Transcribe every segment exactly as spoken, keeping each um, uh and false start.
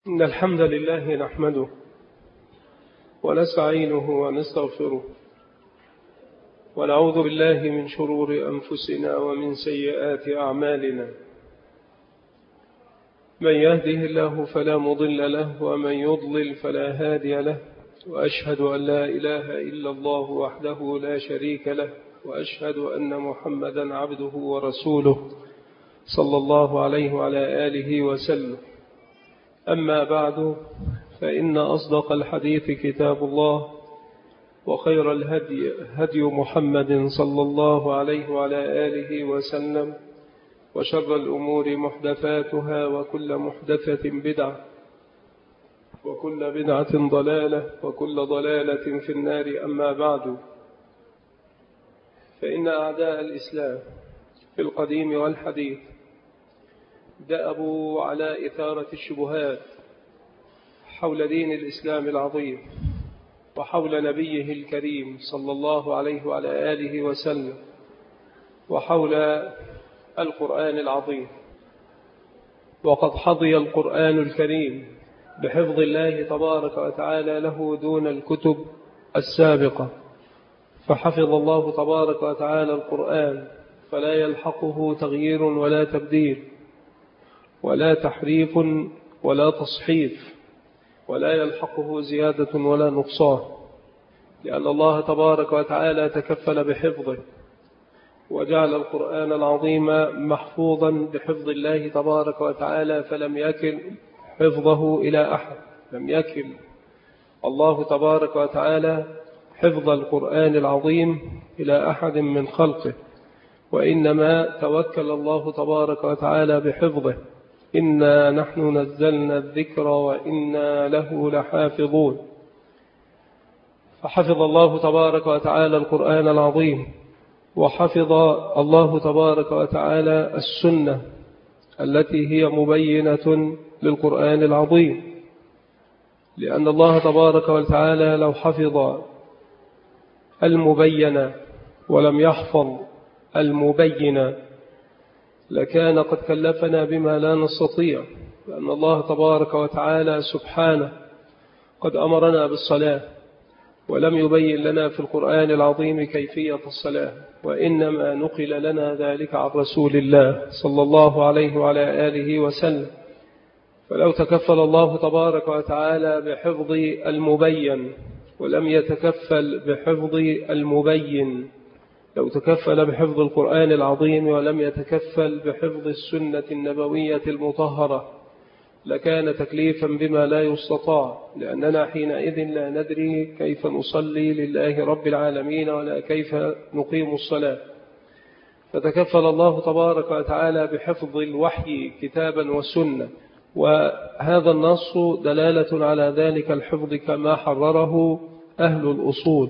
إن الحمد لله نحمده ونستعينه ونستغفره ونعوذ بالله من شرور أنفسنا ومن سيئات أعمالنا. من يهده الله فلا مضل له ومن يضلل فلا هادي له، وأشهد أن لا إله إلا الله وحده لا شريك له، وأشهد أن محمدا عبده ورسوله صلى الله عليه وعلى آله وسلم. أما بعد، فإن أصدق الحديث كتاب الله، وخير الهدي هدي محمد صلى الله عليه وعلى آله وسلم، وشر الأمور محدثاتها، وكل محدثة بدعة، وكل بدعة ضلالة، وكل ضلالة في النار. أما بعد، فإن أعداء الإسلام في القديم والحديث دأبوا على إثارة الشبهات حول دين الإسلام العظيم وحول نبيه الكريم صلى الله عليه وعلى آله وسلم وحول القرآن العظيم. وقد حظي القرآن الكريم بحفظ الله تبارك وتعالى له دون الكتب السابقة، فحفظ الله تبارك وتعالى القرآن فلا يلحقه تغيير ولا تبديل ولا تحريف ولا تصحيف، ولا يلحقه زيادة ولا نقصان، لأن الله تبارك وتعالى تكفل بحفظه وجعل القرآن العظيم محفوظا بحفظ الله تبارك وتعالى، فلم يكل حفظه إلى أحد. لم يكل الله تبارك وتعالى حفظ القرآن العظيم إلى أحد من خلقه، وإنما توكل الله تبارك وتعالى بحفظه. إنا نحن نزلنا الذكر وإنا له لحافظون. فحفظ الله تبارك وتعالى القرآن العظيم، وحفظ الله تبارك وتعالى السنة التي هي مبينة للقرآن العظيم، لأن الله تبارك وتعالى لو حفظ المبين ولم يحفظ المبين لكان قد كلفنا بما لا نستطيع، لأن الله تبارك وتعالى سبحانه قد أمرنا بالصلاة ولم يبين لنا في القرآن العظيم كيفية الصلاة، وإنما نقل لنا ذلك عن رسول الله صلى الله عليه وعلى آله وسلم. فلو تكفل الله تبارك وتعالى بحفظ المبين ولم يتكفل بحفظ المبين، لو تكفل بحفظ القرآن العظيم ولم يتكفل بحفظ السنة النبوية المطهرة لكان تكليفا بما لا يستطاع، لأننا حينئذ لا ندري كيف نصلي لله رب العالمين ولا كيف نقيم الصلاة. فتكفل الله تبارك وتعالى بحفظ الوحي كتابا وسنة، وهذا النص دلالة على ذلك الحفظ كما حرره أهل الأصول.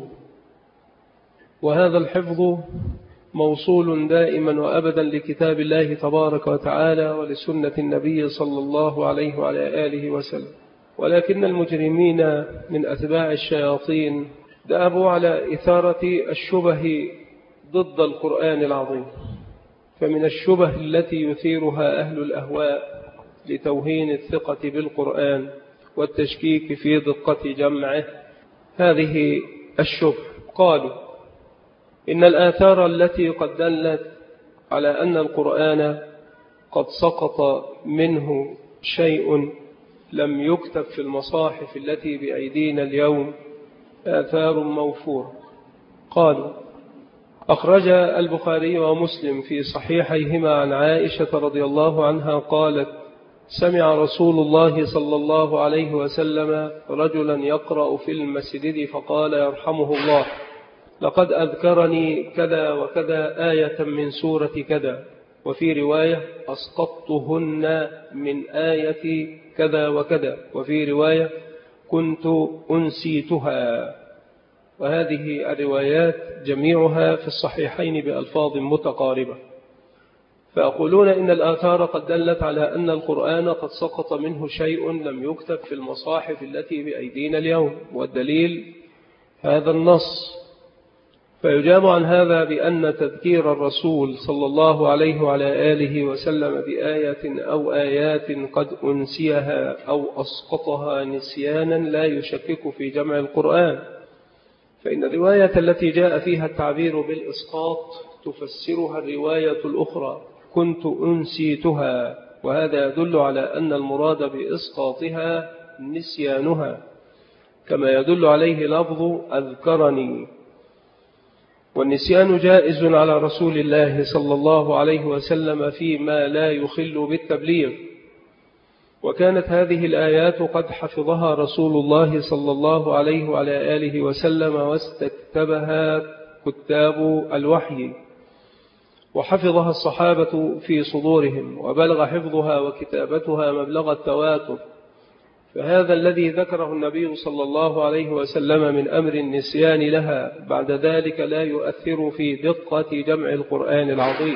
وهذا الحفظ موصول دائما وأبدا لكتاب الله تبارك وتعالى ولسنة النبي صلى الله عليه وعلى آله وسلم. ولكن المجرمين من أتباع الشياطين دأبوا على إثارة الشبه ضد القرآن العظيم. فمن الشبه التي يثيرها أهل الأهواء لتوهين الثقة بالقرآن والتشكيك في دقة جمعه هذه الشبه. قالوا إن الآثار التي قد دلت على أن القرآن قد سقط منه شيء لم يكتب في المصاحف التي بأيدينا اليوم آثار موفورة. قالوا أخرج البخاري ومسلم في صحيحيهما عن عائشة رضي الله عنها قالت: سمع رسول الله صلى الله عليه وسلم رجلا يقرأ في المسجد فقال: يرحمه الله، لقد أذكرني كذا وكذا آية من سورة كذا، وفي رواية أسقطتهن من آية كذا وكذا، وفي رواية كنت أنسيتها. وهذه الروايات جميعها في الصحيحين بألفاظ متقاربة. فأقولون إن الآثار قد دلت على أن القرآن قد سقط منه شيء لم يكتب في المصاحف التي بأيدينا اليوم، والدليل هذا النص. فيجاب عن هذا بأن تذكير الرسول صلى الله عليه وعلى آله وسلم بآية أو آيات قد أنسيها أو أسقطها نسيانا لا يشكك في جمع القرآن، فإن الرواية التي جاء فيها التعبير بالإسقاط تفسرها الرواية الأخرى كنت أنسيتها، وهذا يدل على أن المراد بإسقاطها نسيانها، كما يدل عليه لفظ أذكرني. والنسيان جائز على رسول الله صلى الله عليه وسلم فيما لا يخل بالتبليغ، وكانت هذه الآيات قد حفظها رسول الله صلى الله عليه وعلى آله وسلم واستكتبها كتاب الوحي، وحفظها الصحابة في صدورهم، وبلغ حفظها وكتابتها مبلغ التواتر، فهذا الذي ذكره النبي صلى الله عليه وسلم من أمر النسيان لها بعد ذلك لا يؤثر في دقة جمع القرآن العظيم،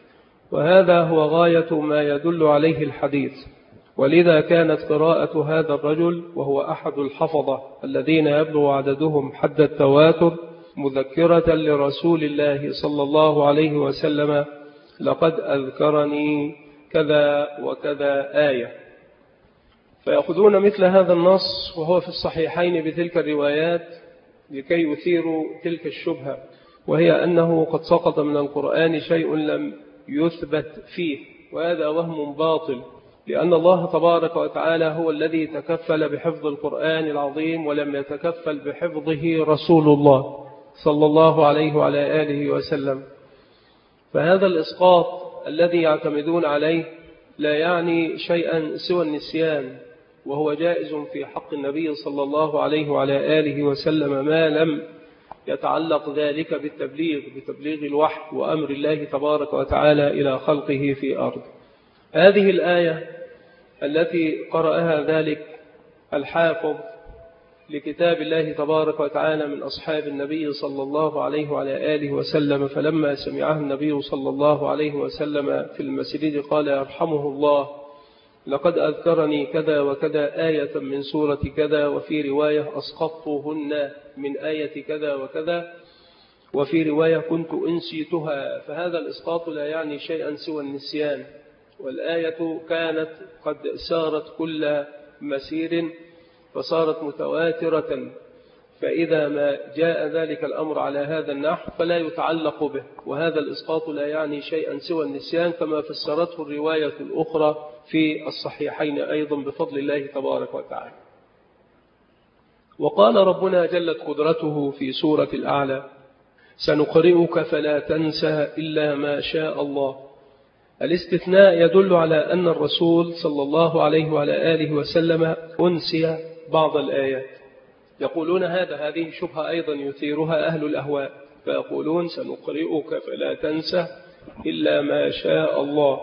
وهذا هو غاية ما يدل عليه الحديث. ولذا كانت قراءة هذا الرجل وهو أحد الحفظة الذين يبلغ عددهم حد التواتر مذكرة لرسول الله صلى الله عليه وسلم لقد أذكرني كذا وكذا آية، فيأخذون مثل هذا النص وهو في الصحيحين بتلك الروايات لكي يثيروا تلك الشبهة، وهي أنه قد سقط من القرآن شيء لم يثبت فيه، وهذا وهم باطل، لأن الله تبارك وتعالى هو الذي تكفل بحفظ القرآن العظيم ولم يتكفل بحفظه رسول الله صلى الله عليه وعلى آله وسلم. فهذا الإسقاط الذي يعتمدون عليه لا يعني شيئا سوى النسيان، وهو جائز في حق النبي صلى الله عليه وعلى آله وسلم ما لم يتعلق ذلك بالتبليغ بتبليغ الوحي وأمر الله تبارك وتعالى إلى خلقه في أرض. هذه الآية التي قرأها ذلك الحافظ لكتاب الله تبارك وتعالى من أصحاب النبي صلى الله عليه وعلى آله وسلم، فلما سمعها النبي صلى الله عليه وسلم في المسجد قال يرحمه الله لقد أذكرني كذا وكذا آية من سورة كذا، وفي رواية أسقطتهن من آية كذا وكذا، وفي رواية كنت أنسيتها. فهذا الإسقاط لا يعني شيئا سوى النسيان، والآية كانت قد سارت كل مسير فصارت متواترة، فإذا ما جاء ذلك الأمر على هذا النحو فلا يتعلق به، وهذا الإسقاط لا يعني شيئا سوى النسيان كما فسرته الرواية الأخرى في الصحيحين أيضا بفضل الله تبارك وتعالى. وقال ربنا جلت قدرته في سورة الأعلى سنقرئك فلا تنسى إلا ما شاء الله. الاستثناء يدل على أن الرسول صلى الله عليه وعلى آله وسلم أنسي بعض الآيات. يقولون هذا هذه شبهة أيضا يثيرها أهل الأهواء، فيقولون سنقرئك فلا تنسى إلا ما شاء الله،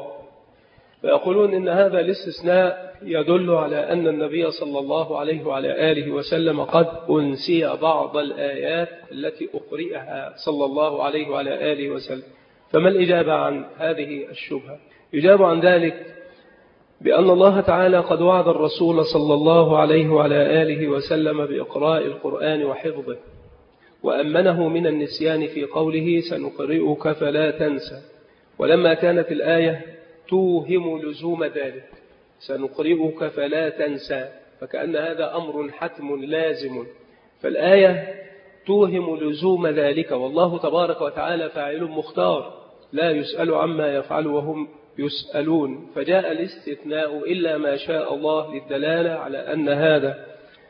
فيقولون إن هذا الاستثناء يدل على أن النبي صلى الله عليه وعلى آله وسلم قد أنسي بعض الآيات التي أقرئها صلى الله عليه وعلى آله وسلم. فما الإجابة عن هذه الشبهة؟ يجاب عن ذلك بأن الله تعالى قد وعد الرسول صلى الله عليه وعلى آله وسلم بإقراء القرآن وحفظه، وأمنه من النسيان في قوله سنقرئك فلا تنسى، ولما كانت الآية توهم لزوم ذلك سنقرئك فلا تنسى، فكأن هذا أمر حتم لازم، فالآية توهم لزوم ذلك، والله تبارك وتعالى فاعل مختار لا يسأل عما يفعل وهم يسألون، فجاء الاستثناء إلا ما شاء الله للدلالة على أن هذا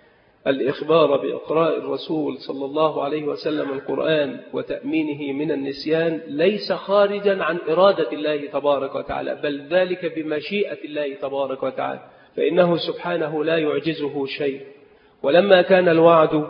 الإخبار بإقراء الرسول صلى الله عليه وسلم القرآن وتأمينه من النسيان ليس خارجا عن إرادة الله تبارك وتعالى، بل ذلك بمشيئة الله تبارك وتعالى، فإنه سبحانه لا يعجزه شيء. ولما كان الوعد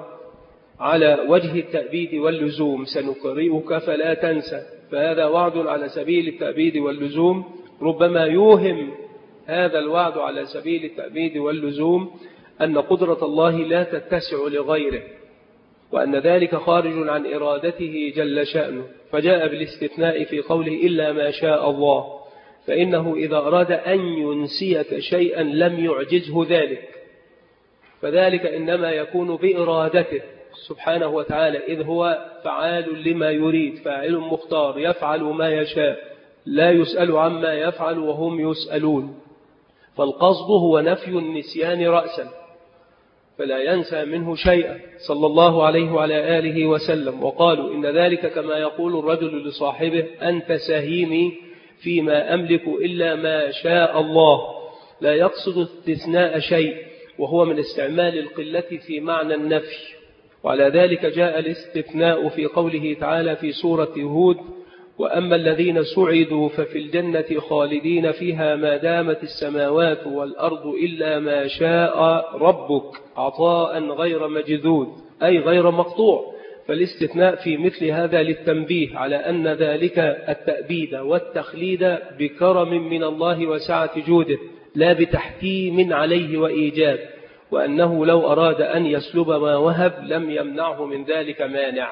على وجه التأبيد واللزوم سنقرئك فلا تنسى، فهذا وعد على سبيل التأبيد واللزوم، ربما يوهم هذا الوعد على سبيل التأبيد واللزوم أن قدرة الله لا تتسع لغيره، وأن ذلك خارج عن إرادته جل شأنه، فجاء بالاستثناء في قوله إلا ما شاء الله، فإنه إذا أراد أن ينسيك شيئا لم يعجزه ذلك، فذلك إنما يكون بإرادته سبحانه وتعالى، إذ هو فعال لما يريد، فاعل مختار يفعل ما يشاء، لا يسأل عما يفعل وهم يسألون. فالقصد هو نفي النسيان رأسا، فلا ينسى منه شيئا صلى الله عليه وعلى آله وسلم. وقالوا إن ذلك كما يقول الرجل لصاحبه أنت سهيمي فيما أملك إلا ما شاء الله، لا يقصد استثناء شيء، وهو من استعمال القلة في معنى النفي. وعلى ذلك جاء الاستثناء في قوله تعالى في سورة هود: وأما الذين سعدوا ففي الجنة خالدين فيها ما دامت السماوات والأرض إلا ما شاء ربك عطاء غير مجذوذ، أي غير مقطوع. فالاستثناء في مثل هذا للتنبيه على أن ذلك التأبيد والتخليد بكرم من الله وسعة جوده، لا بتحكيم عليه وإيجاب، وأنه لو أراد أن يسلب ما وهب لم يمنعه من ذلك مانع.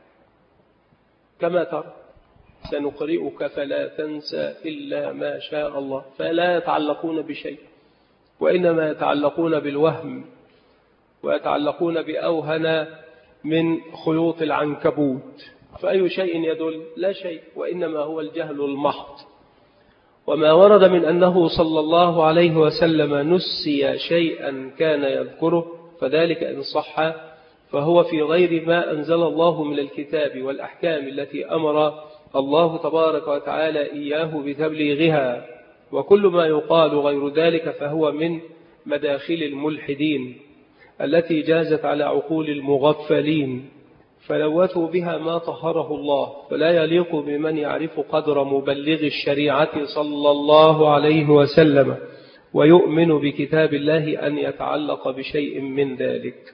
كما ترى سنقرئك فلا تنسى إلا ما شاء الله، فلا يتعلقون بشيء، وإنما يتعلقون بالوهم، ويتعلقون بأوهن من خيوط العنكبوت. فأي شيء يدل؟ لا شيء، وإنما هو الجهل المحض. وما ورد من أنه صلى الله عليه وسلم نسي شيئا كان يذكره فذلك إن صح فهو في غير ما أنزل الله من الكتاب والأحكام التي أمر الله تبارك وتعالى إياه بتبليغها. وكل ما يقال غير ذلك فهو من مداخل الملحدين التي جازت على عقول المغفلين، فلوثوا بها ما طهره الله. فلا يليق بمن يعرف قدر مبلغ الشريعة صلى الله عليه وسلم ويؤمن بكتاب الله أن يتعلق بشيء من ذلك.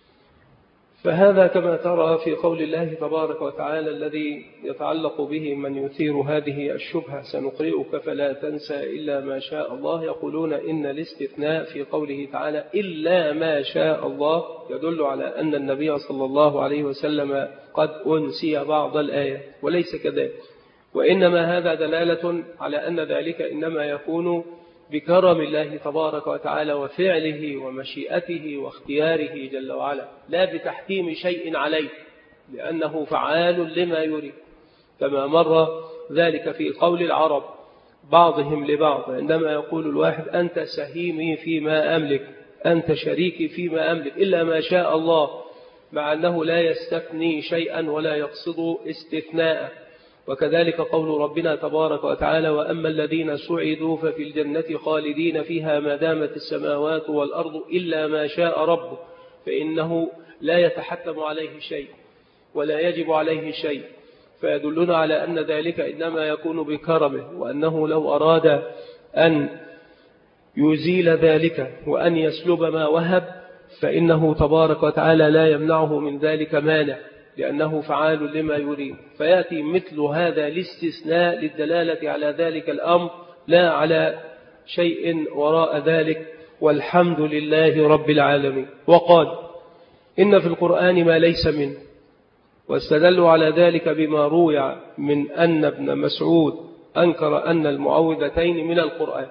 فهذا كما ترى في قول الله تبارك وتعالى الذي يتعلق به من يثير هذه الشبهة: سنقرئك فلا تنسى إلا ما شاء الله. يقولون إن الاستثناء في قوله تعالى إلا ما شاء الله يدل على أن النبي صلى الله عليه وسلم قد أنسي بعض الآيات، وليس كذلك، وإنما هذا دلالة على أن ذلك إنما يكون بكرم الله تبارك وتعالى وفعله ومشيئته واختياره جل وعلا، لا بتحكيم شيء عليه، لأنه فعال لما يريد. كما مر ذلك في قول العرب بعضهم لبعض عندما يقول الواحد أنت سهيمي فيما أملك، أنت شريكي فيما أملك إلا ما شاء الله، مع أنه لا يستثني شيئا ولا يقصد استثناء. وكذلك قول ربنا تبارك وتعالى: وأما الذين سعدوا ففي الجنة خالدين فيها ما دامت السماوات والأرض إلا ما شاء ربه، فإنه لا يتحتم عليه شيء ولا يجب عليه شيء، فيدلنا على أن ذلك إنما يكون بكرمه، وأنه لو أراد أن يزيل ذلك وأن يسلب ما وهب فإنه تبارك وتعالى لا يمنعه من ذلك مانع، لأنه فعال لما يريد. فيأتي مثل هذا الاستثناء للدلالة على ذلك الأمر، لا على شيء وراء ذلك، والحمد لله رب العالمين. وقال إن في القرآن ما ليس منه، واستدلوا على ذلك بما روي من أن ابن مسعود أنكر أن المعوذتين من القرآن.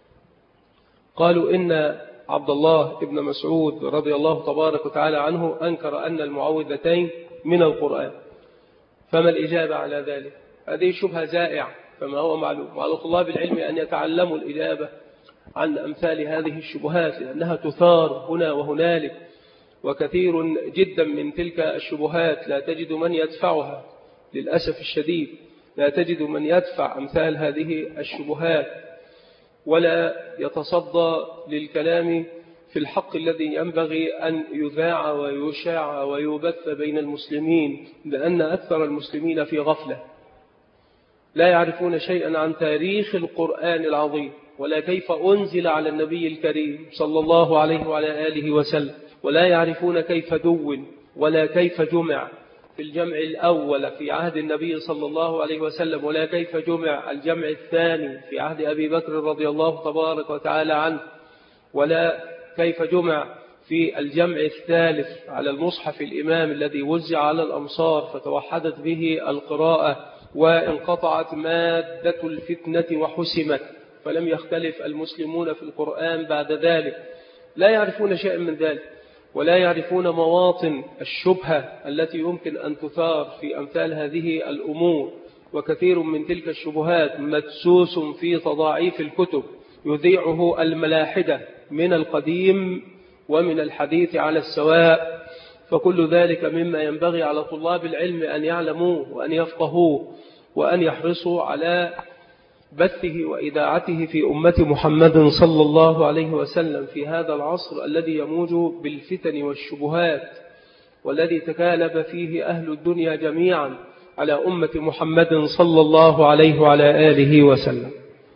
قالوا إن عبد الله ابن مسعود رضي الله تبارك وتعالى عنه أنكر أن المعوذتين من القرآن. فما الإجابة على ذلك؟ هذه شبهة زائعة، فما هو معلوم. وعلى طلاب العلم أن يتعلموا الإجابة عن أمثال هذه الشبهات، لأنها تثار هنا وهنالك، وكثير جدا من تلك الشبهات لا تجد من يدفعها للأسف الشديد، لا تجد من يدفع أمثال هذه الشبهات ولا يتصدى للكلام في الحق الذي ينبغي أن يذاع ويشاع ويبث بين المسلمين، لأن أكثر المسلمين في غفلة، لا يعرفون شيئا عن تاريخ القرآن العظيم، ولا كيف أنزل على النبي الكريم صلى الله عليه وعلى آله وسلم، ولا يعرفون كيف دون ولا كيف جمع في الجمع الأول في عهد النبي صلى الله عليه وسلم، ولا كيف جمع الجمع الثاني في عهد أبي بكر رضي الله تبارك وتعالى عنه، ولا كيف جمع في الجمع الثالث على المصحف الإمام الذي وزع على الأمصار فتوحدت به القراءة وانقطعت مادة الفتنة وحسمت، فلم يختلف المسلمون في القرآن بعد ذلك. لا يعرفون شيئا من ذلك، ولا يعرفون مواطن الشبهة التي يمكن أن تثار في أمثال هذه الأمور. وكثير من تلك الشبهات مدسوس في تضاعيف الكتب يذيعه الملاحدة من القديم ومن الحديث على السواء. فكل ذلك مما ينبغي على طلاب العلم أن يعلموه وأن يفقهوه وأن يحرصوا على بثه وإذاعته في أمة محمد صلى الله عليه وسلم في هذا العصر الذي يموج بالفتن والشبهات، والذي تكالب فيه أهل الدنيا جميعا على أمة محمد صلى الله عليه وعلى آله وسلم.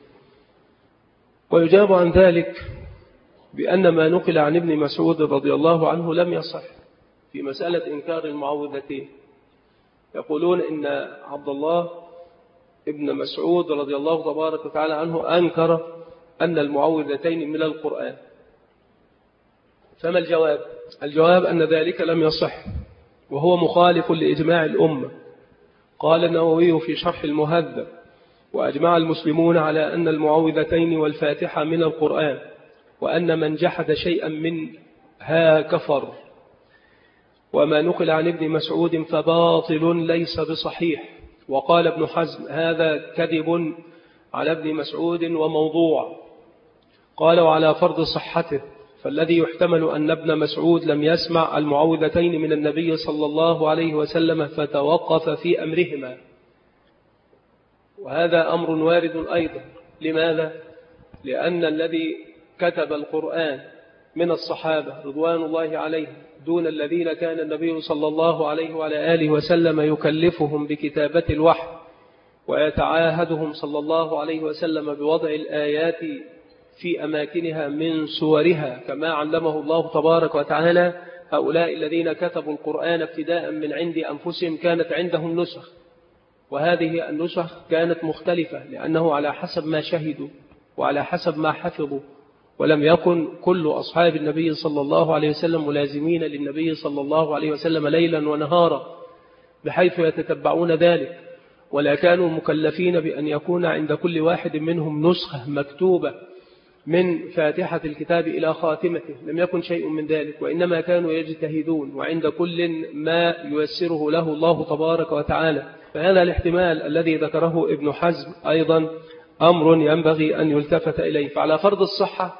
ويجاب عن ذلك بأن ما نقل عن ابن مسعود رضي الله عنه لم يصح في مسألة إنكار المعوذتين. يقولون إن عبد الله ابن مسعود رضي الله تبارك وتعالى عنه أنكر أن المعوذتين من القرآن. فما الجواب؟ الجواب أن ذلك لم يصح، وهو مخالف لإجماع الأمة. قال النووي في شرح المهذب: وأجمع المسلمون على أن المعوذتين والفاتحة من القرآن، وأن من جحد شيئا منها كفر. وما نقل عن ابن مسعود فباطل ليس بصحيح. وقال ابن حزم: هذا كذب على ابن مسعود وموضوع. قال: وعلى فرض صحته فالذي يحتمل أن ابن مسعود لم يسمع المعوذتين من النبي صلى الله عليه وسلم فتوقف في أمرهما، وهذا أمر وارد أيضا. لماذا؟ لأن الذي كتب القرآن من الصحابة رضوان الله عليهم دون الذين كان النبي صلى الله عليه وعلى آله وسلم يكلفهم بكتابة الوحي ويتعاهدهم صلى الله عليه وسلم بوضع الآيات في أماكنها من سورها كما علمه الله تبارك وتعالى. هؤلاء الذين كتبوا القرآن ابتداء من عند أنفسهم كانت عندهم نسخ، وهذه النسخ كانت مختلفة لأنه على حسب ما شهدوا وعلى حسب ما حفظوا، ولم يكن كل أصحاب النبي صلى الله عليه وسلم ملازمين للنبي صلى الله عليه وسلم ليلا ونهارا بحيث يتتبعون ذلك، ولا كانوا مكلفين بأن يكون عند كل واحد منهم نسخة مكتوبة من فاتحة الكتاب إلى خاتمته. لم يكن شيء من ذلك، وإنما كانوا يجتهدون وعند كل ما ييسره له الله تبارك وتعالى. فهذا الاحتمال الذي ذكره ابن حزم أيضا أمر ينبغي أن يلتفت إليه. فعلى فرض الصحة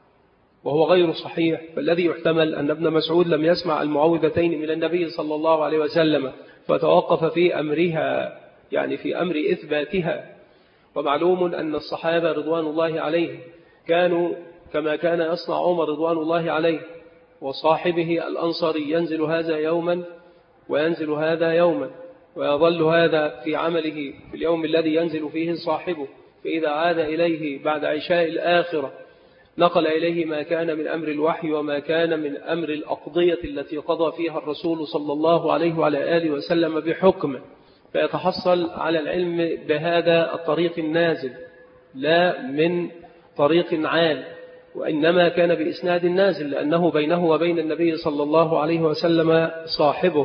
وهو غير صحيح، فالذي يحتمل أن ابن مسعود لم يسمع المعوذتين من النبي صلى الله عليه وسلم فتوقف في أمرها، يعني في أمر إثباتها. ومعلوم أن الصحابة رضوان الله عليهم كانوا كما كان يصنع عمر رضوان الله عليه وصاحبه الأنصاري، ينزل هذا يوما وينزل هذا يوما، ويظل هذا في عمله في اليوم الذي ينزل فيه صاحبه، فإذا عاد إليه بعد عشاء الآخرة نقل إليه ما كان من أمر الوحي وما كان من أمر الأقضية التي قضى فيها الرسول صلى الله عليه وعلى آله وسلم بحكمه، فيتحصل على العلم بهذا الطريق النازل لا من طريق عال، وإنما كان بإسناد نازل لأنه بينه وبين النبي صلى الله عليه وسلم صاحبه.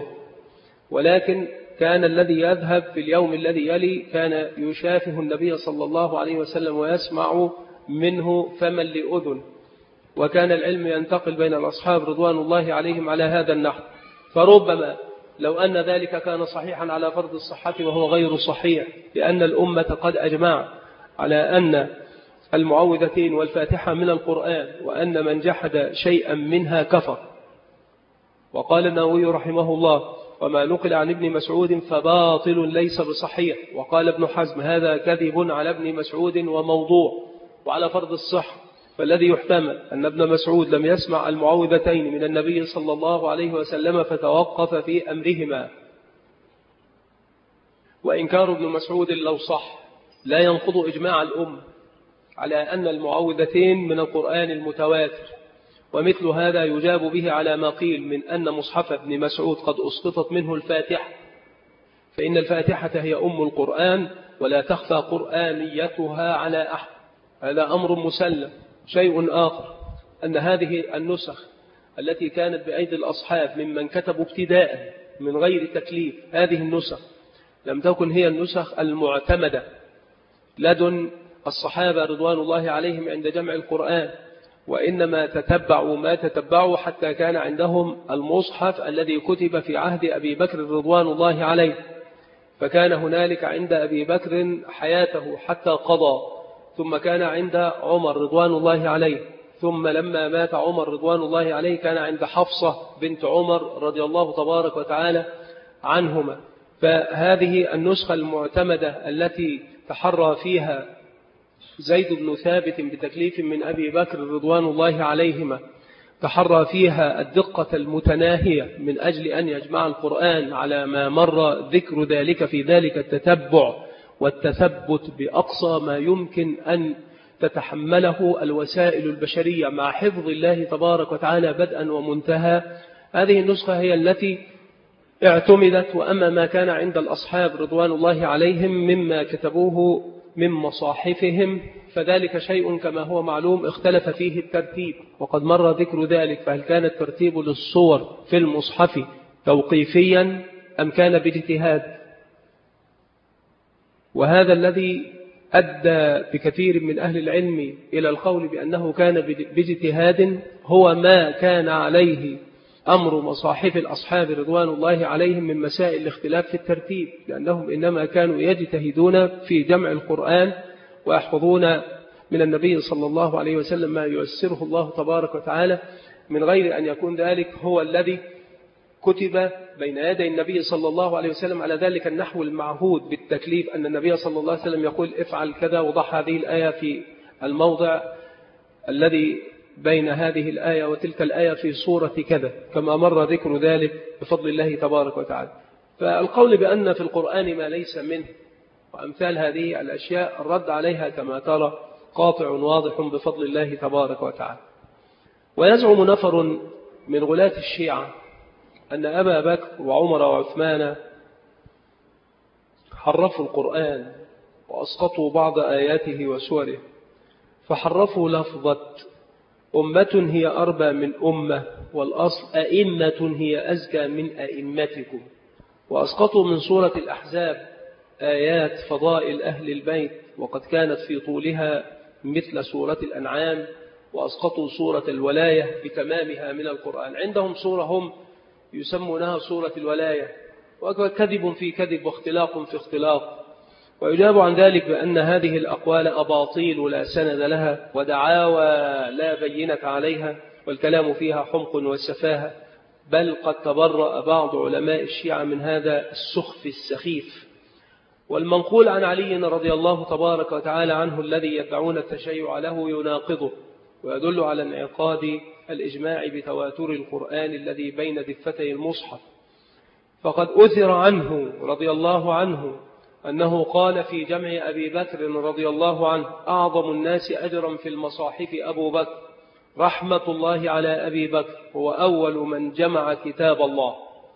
ولكن كان الذي يذهب في اليوم الذي يلي كان يشافه النبي صلى الله عليه وسلم ويسمع منه فما لأذن، وكان العلم ينتقل بين الأصحاب رضوان الله عليهم على هذا النحو. فربما لو أن ذلك كان صحيحا على فرض الصحة وهو غير صحيح، لأن الأمة قد أجمع على أن المعوذتين والفاتحة من القرآن، وأن من جحد شيئا منها كفر. وقال النووي رحمه الله: وما نقل عن ابن مسعود فباطل ليس بصحيح. وقال ابن حزم: هذا كذب على ابن مسعود وموضوع. وعلى فرض الصحة فالذي يحتمل أن ابن مسعود لم يسمع المعوذتين من النبي صلى الله عليه وسلم فتوقف في أمرهما. وإنكار ابن مسعود لو صح لا ينقض إجماع الأمة على أن المعوذتين من القرآن المتواتر، ومثل هذا يجاب به على ما قيل من أن مصحف ابن مسعود قد أسقطت منه الفاتحة، فإن الفاتحة هي أم القرآن ولا تخفى قرآنيتها على أحد. هذا أمر مسلم. شيء آخر أن هذه النسخ التي كانت بأيدي الأصحاب ممن كتبوا ابتداء من غير تكليف، هذه النسخ لم تكن هي النسخ المعتمدة لدن الصحابة رضوان الله عليهم عند جمع القرآن، وإنما تتبعوا ما تتبعوا حتى كان عندهم المصحف الذي كتب في عهد أبي بكر رضوان الله عليه، فكان هنالك عند أبي بكر حياته حتى قضى، ثم كان عند عمر رضوان الله عليه، ثم لما مات عمر رضوان الله عليه كان عند حفصة بنت عمر رضي الله تبارك وتعالى عنهما. فهذه النسخة المعتمدة التي تحرى فيها زيد بن ثابت بتكليف من أبي بكر رضوان الله عليهما، تحرى فيها الدقة المتناهية من أجل أن يجمع القرآن على ما مر ذكر ذلك في ذلك التتبع والتثبت بأقصى ما يمكن أن تتحمله الوسائل البشرية مع حفظ الله تبارك وتعالى بدءا ومنتهى. هذه النسخة هي التي اعتمدت، وأما ما كان عند الأصحاب رضوان الله عليهم مما كتبوه من مصاحفهم فذلك شيء كما هو معلوم اختلف فيه الترتيب، وقد مر ذكر ذلك. فهل كان الترتيب للصور في المصحف توقيفيا أم كان باجتهاد؟ وهذا الذي أدى بكثير من أهل العلم إلى القول بأنه كان باجتهاد هو ما كان عليه أمر مصاحف الأصحاب رضوان الله عليهم من مسائل الاختلاف في الترتيب، لأنهم إنما كانوا يجتهدون في جمع القرآن ويحفظون من النبي صلى الله عليه وسلم ما ييسره الله تبارك وتعالى، من غير أن يكون ذلك هو الذي كتب بين يدي النبي صلى الله عليه وسلم على ذلك النحو المعهود بالتكليف، أن النبي صلى الله عليه وسلم يقول افعل كذا وضع هذه الآية في الموضع الذي بين هذه الآية وتلك الآية في صورة كذا، كما مر ذكر ذلك بفضل الله تبارك وتعالى. فالقول بأن في القرآن ما ليس منه وأمثال هذه الأشياء الرد عليها كما ترى قاطع واضح بفضل الله تبارك وتعالى. ويزعم نفر من غلاة الشيعة أن أبا بكر وعمر وعثمان حرفوا القرآن وأسقطوا بعض آياته وسوره، فحرفوا لفظة أمة هي أربى من أمة، والأصل أئمة هي أزكى من أئمتكم، وأسقطوا من سورة الأحزاب آيات فضائل أهل البيت وقد كانت في طولها مثل سورة الأنعام، وأسقطوا سورة الولاية بتمامها من القرآن. عندهم سورة هم يسمونها سورة الولاية، وكذب في كذب واختلاق في اختلاق. ويجاب عن ذلك بأن هذه الأقوال أباطيل لا سند لها ودعاوى لا بينة عليها، والكلام فيها حمق والسفاهة، بل قد تبرأ بعض علماء الشيعة من هذا السخف السخيف. والمنقول عن علي رضي الله تبارك وتعالى عنه الذي يدعون التشيع له يناقضه، ويدل على انعقاد الإجماع بتواتر القرآن الذي بين دفتي المصحف. فقد أثر عنه رضي الله عنه أنه قال في جمع أبي بكر رضي الله عنه أعظم الناس أجرا في المصاحف أبو بكر رحمة الله على أبي بكر، هو أول من جمع كتاب الله.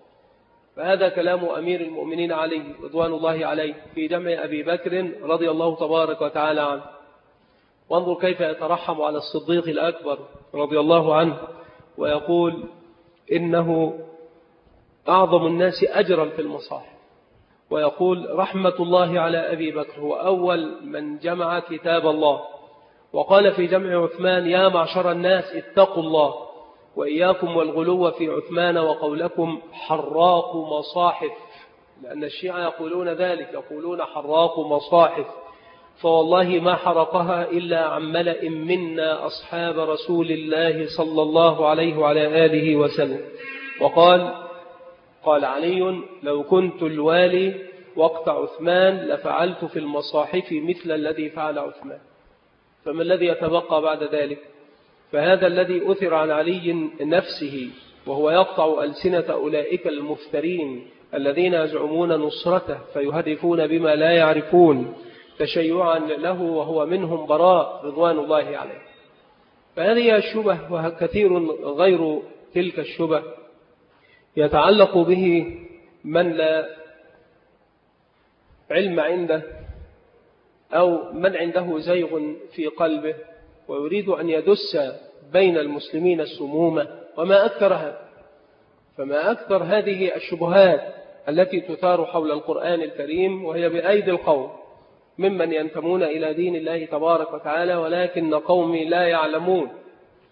فهذا كلام أمير المؤمنين علي رضوان الله عليه في جمع أبي بكر رضي الله تبارك وتعالى عنه. وانظر كيف يترحم على الصديق الأكبر رضي الله عنه ويقول إنه أعظم الناس أجرا في المصاحف، ويقول رحمة الله على أبي بكر هو أول من جمع كتاب الله. وقال في جمع عثمان يا معشر الناس اتقوا الله وإياكم والغلو في عثمان وقولكم حراق مصاحف، لأن الشيعة يقولون ذلك، يقولون حراق مصاحف، فوالله ما حرقها إلا عن ملأ منا أصحاب رسول الله صلى الله عليه وعلى آله وسلم. وقال قال علي لو كنت الوالي وقت عثمان لفعلت في المصاحف مثل الذي فعل عثمان. فما الذي يتبقى بعد ذلك؟ فهذا الذي أثر عن علي نفسه، وهو يقطع ألسنة أولئك المفترين الذين يزعمون نصرته فيهدفون بما لا يعرفون تشيعا له وهو منهم براء رضوان الله عليه. فهذه الشبه وكثير غير تلك الشبه يتعلق به من لا علم عنده أو من عنده زيغ في قلبه ويريد أن يدس بين المسلمين السمومة، وما أكثرها. فما أكثر هذه الشبهات التي تثار حول القرآن الكريم وهي بأيدي القوم ممن ينتمون إلى دين الله تبارك وتعالى، ولكن قوم لا يعلمون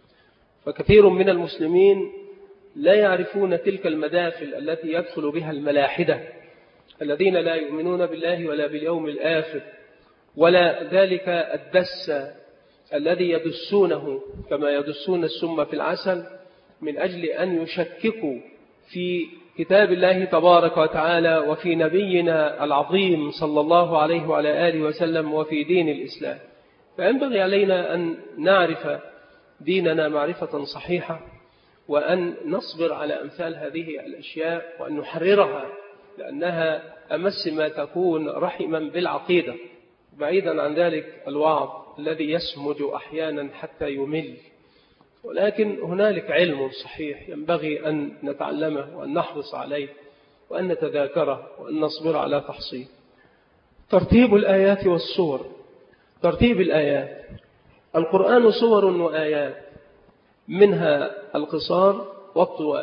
فكثير من المسلمين لا يعرفون تلك المداخل التي يدخل بها الملاحدة الذين لا يؤمنون بالله ولا باليوم الآخر، ولا ذلك الدس الذي يدسونه كما يدسون السم في العسل من أجل أن يشككوا في كتاب الله تبارك وتعالى وفي نبينا العظيم صلى الله عليه وعلى آله وسلم وفي دين الإسلام. فينبغي علينا أن نعرف ديننا معرفة صحيحة، وأن نصبر على أمثال هذه الأشياء، وأن نحررها، لأنها أمس ما تكون رحما بالعقيدة، بعيدا عن ذلك الوعظ الذي يسمج أحيانا حتى يمل. ولكن هنالك علم صحيح ينبغي أن نتعلمه وأن نحرص عليه وأن نتذاكره وأن نصبر على تحصيله. ترتيب الآيات والصور. ترتيب الآيات. القرآن صور وآيات، منها القصار والطوال.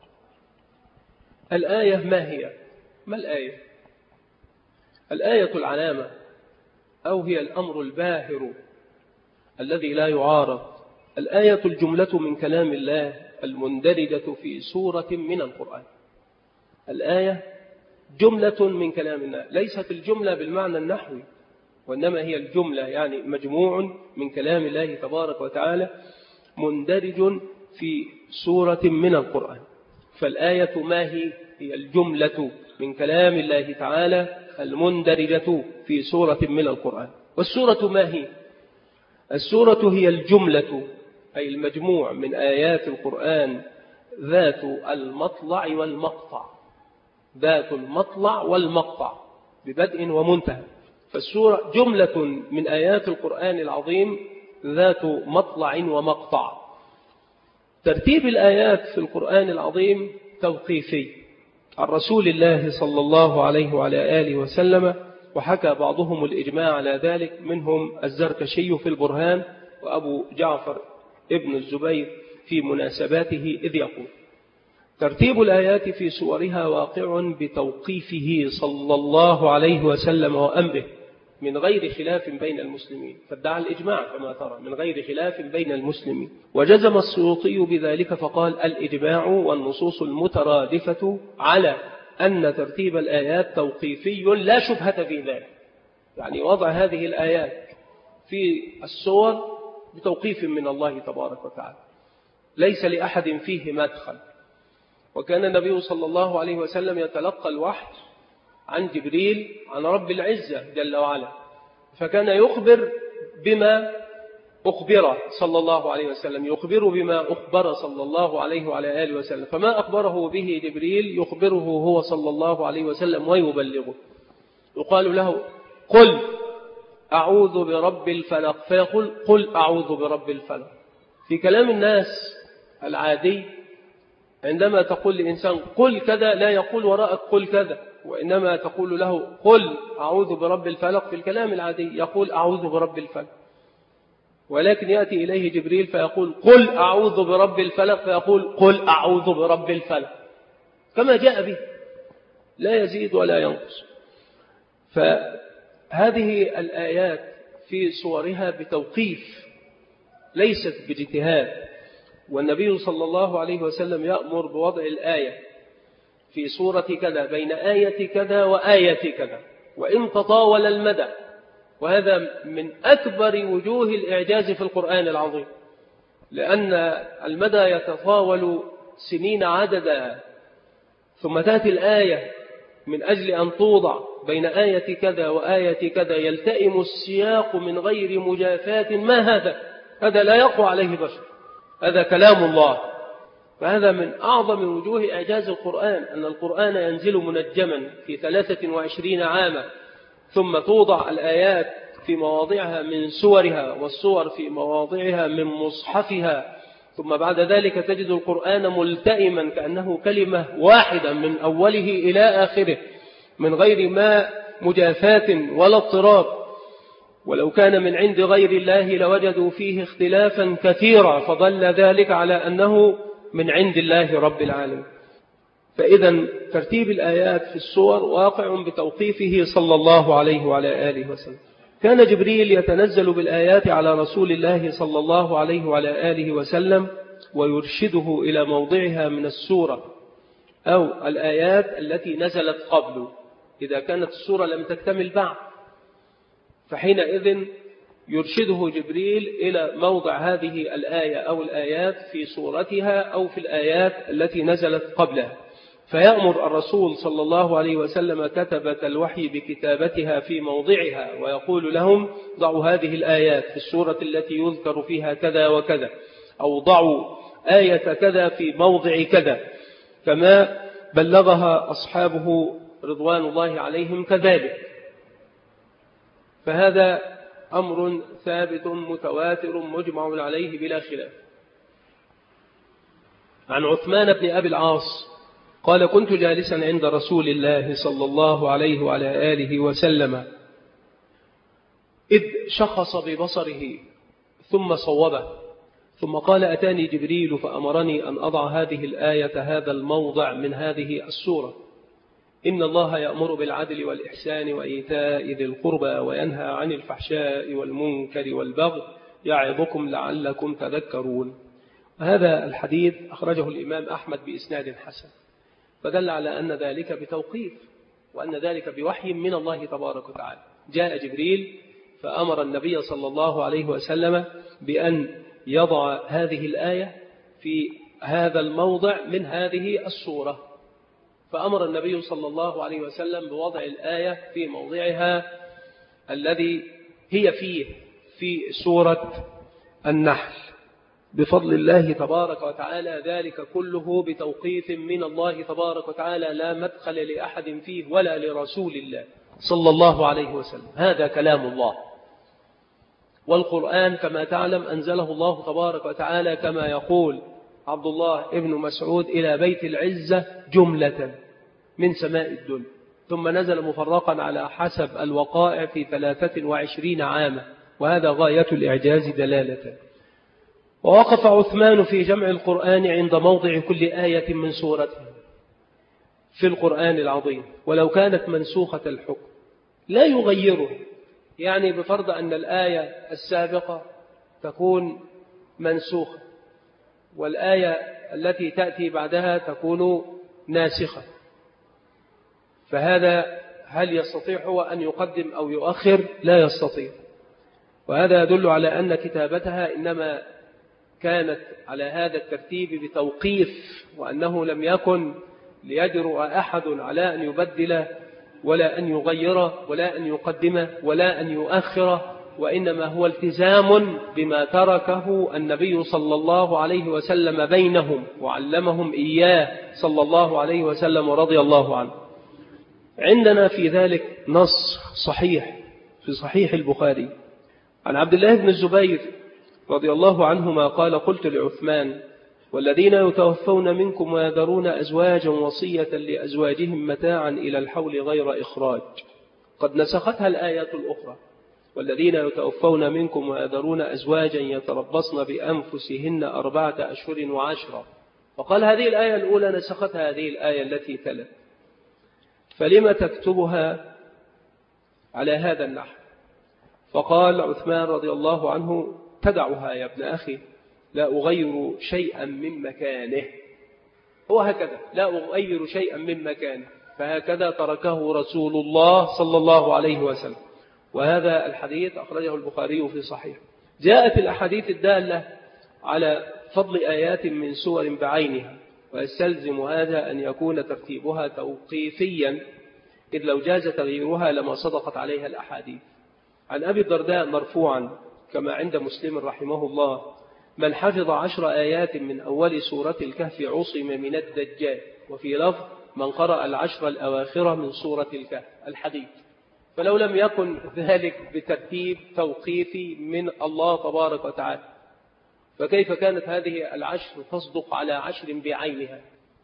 الآية ما هي؟ ما الآية؟ الآية العلامة، أو هي الأمر الباهر الذي لا يعارض. الآية الجملة من كلام الله المندرجة في سورة من القرآن. الآية جملة من كلام الله، ليست الجملة بالمعنى النحوي، وإنما هي الجملة يعني مجموع من كلام الله تبارك وتعالى مندرج في سورة من القرآن. فالآية ما هي؟ هي الجملة من كلام الله تعالى المندرجة في سورة من القرآن. والسورة ما هي؟ السورة هي الجملة، أي المجموع من آيات القرآن ذات المطلع والمقطع. ذات المطلع والمقطع ببدء ومنتهى. فالسورة جملة من آيات القرآن العظيم ذات مطلع ومقطع. ترتيب الآيات في القرآن العظيم توقيفي عن رسول الله صلى الله عليه وعلى آله وسلم، وحكى بعضهم الإجماع على ذلك، منهم الزركشي في البرهان وأبو جعفر ابن الزبير في مناسباته، إذ يقول: ترتيب الآيات في سورها واقع بتوقيفه صلى الله عليه وسلم وأمره من غير خلاف بين المسلمين. فادعى الإجماع كما ترى من غير خلاف بين المسلمين. وجزم السيوطي بذلك فقال: الإجماع والنصوص المترادفة على أن ترتيب الآيات توقيفي لا شبهة في ذلك. يعني وضع هذه الآيات في السور بتوقيف من الله تبارك وتعالى، ليس لأحد فيه مدخل. وكان النبي صلى الله عليه وسلم يتلقى الوحي عن جبريل عن رب العزة جل وعلا، فكان يخبر بما أخبر صلى الله عليه وسلم، يخبر بما أخبر صلى الله عليه وعلى آله وسلم. فما أخبره به جبريل يخبره هو صلى الله عليه وسلم ويبلغه. يقال له: قل أعوذ برب الفلق، فيقول: قل أعوذ برب الفلق. في كلام الناس العادي عندما تقول لإنسان قل كذا لا يقول وراءك قل كذا، وإنما تقول له قل أعوذ برب الفلق. في الكلام العادي يقول أعوذ برب الفلق، ولكن يأتي إليه جبريل فيقول قل أعوذ برب الفلق، فيقول قل أعوذ برب الفلق كما جاء به، لا يزيد ولا ينقص. فهذه الآيات في صورها بتوقيف ليست باجتهاد. والنبي صلى الله عليه وسلم يأمر بوضع الآية في سورة كذا بين آية كذا وآية كذا، وإن تطاول المدى. وهذا من أكبر وجوه الإعجاز في القرآن العظيم، لأن المدى يتطاول سنين عددا، ثم تأتي الآية من أجل أن توضع بين آية كذا وآية كذا يلتئم السياق من غير مجافات. ما هذا؟ هذا لا يقوى عليه بشر، هذا كلام الله. فهذا من أعظم وجوه إعجاز القرآن، أن القرآن ينزل منجما في ثلاثة وعشرين عاما، ثم توضع الآيات في مواضعها من سورها، والسور في مواضعها من مصحفها، ثم بعد ذلك تجد القرآن ملتئما كأنه كلمة واحدة من أوله إلى آخره من غير ما مجافات ولا اضطراب. ولو كان من عند غير الله لوجدوا فيه اختلافا كثيرا، فضل ذلك على أنه من عند الله رب العالمين. فإذا ترتيب الآيات في السور واقع بتوقيفه صلى الله عليه وعلى آله وسلم. كان جبريل يتنزل بالآيات على رسول الله صلى الله عليه وعلى آله وسلم ويرشده إلى موضعها من السورة أو الآيات التي نزلت قبله إذا كانت السورة لم تكتمل بعد، فحينئذ يرشده جبريل إلى موضع هذه الآية أو الآيات في سورتها أو في الآيات التي نزلت قبلها، فيأمر الرسول صلى الله عليه وسلم كتبة الوحي بكتابتها في موضعها، ويقول لهم ضعوا هذه الآيات في السورة التي يذكر فيها كذا وكذا، أو ضعوا آية كذا في موضع كذا، كما بلغها أصحابه رضوان الله عليهم كذلك. فهذا أمر ثابت متواتر مجمع عليه بلا خلاف. عن عثمان بن أبي العاص قال كنت جالسا عند رسول الله صلى الله عليه وعلى آله وسلم إذ شخص ببصره ثم صوبه، ثم قال أتاني جبريل فأمرني أن أضع هذه الآية هذا الموضع من هذه السورة: إن الله يأمر بالعدل والإحسان وإيتاء ذي القربى وينهى عن الفحشاء والمنكر والبغي يعظكم لعلكم تذكرون. هذا الحديث أخرجه الإمام أحمد بإسناد حسن، فدل على أن ذلك بتوقيف، وأن ذلك بوحي من الله تبارك وتعالى. جاء جبريل فأمر النبي صلى الله عليه وسلم بأن يضع هذه الآية في هذا الموضع من هذه السورة، فأمر النبي صلى الله عليه وسلم بوضع الآية في موضعها الذي هي فيه في سورة النحل بفضل الله تبارك وتعالى، ذلك كله بتوقيف من الله تبارك وتعالى، لا مدخل لأحد فيه ولا لرسول الله صلى الله عليه وسلم. هذا كلام الله، والقرآن كما تعلم أنزله الله تبارك وتعالى كما يقول عبد الله ابن مسعود إلى بيت العزة جملة من سماء الدنيا، ثم نزل مفرقا على حسب الوقائع في ثلاثة وعشرين عاما، وهذا غاية الإعجاز دلالة. ووقف عثمان في جمع القرآن عند موضع كل آية من سورته في القرآن العظيم، ولو كانت منسوخة الحكم لا يغيره، يعني بفرض أن الآية السابقة تكون منسوخة والآية التي تأتي بعدها تكون ناسخة، فهذا هل يستطيع هو أن يقدم أو يؤخر؟ لا يستطيع. وهذا يدل على أن كتابتها إنما كانت على هذا الترتيب بتوقيف، وأنه لم يكن ليجرؤ أحد على أن يبدل ولا أن يغير ولا أن يقدم ولا أن يؤخر، وإنما هو التزام بما تركه النبي صلى الله عليه وسلم بينهم وعلمهم إياه صلى الله عليه وسلم ورضي الله عنه. عندنا في ذلك نص صحيح في صحيح البخاري عن عبد الله بن الزبير رضي الله عنهما قال قلت لعثمان والذين يتوفون منكم ويذرون أزواجا وصية لأزواجهم متاعا إلى الحول غير إخراج، قد نسختها الآيات الأخرى: والذين يتوفون منكم ويذرون أزواجا يتربصن بأنفسهن أربعة أشهر وعشرة. فقال هذه الآية الأولى نسختها هذه الآية التي تلت، فلما تكتبها على هذا النحو؟ فقال عثمان رضي الله عنه تدعها يا ابن أخي، لا أغير شيئا من مكانه. هو هكذا، لا أغير شيئا من مكانه، فهكذا تركه رسول الله صلى الله عليه وسلم. وهذا الحديث أخرجه البخاري في صحيح. جاءت الأحاديث الدالة على فضل آيات من سور بعينها، ويستلزم هذا أن يكون ترتيبها توقيفيا، إذ لو جاز تغييرها لما صدقت عليها الأحاديث. عن أبي الدرداء مرفوعا كما عند مسلم رحمه الله: من حفظ عشر آيات من أول سورة الكهف عصم من الدجال، وفي لفظ من قرأ العشر الأواخر من سورة الكهف الحديث. فلو لم يكن ذلك بترتيب توقيفي من الله تبارك وتعالى، فكيف كانت هذه العشر تصدق على عشر بعينها؟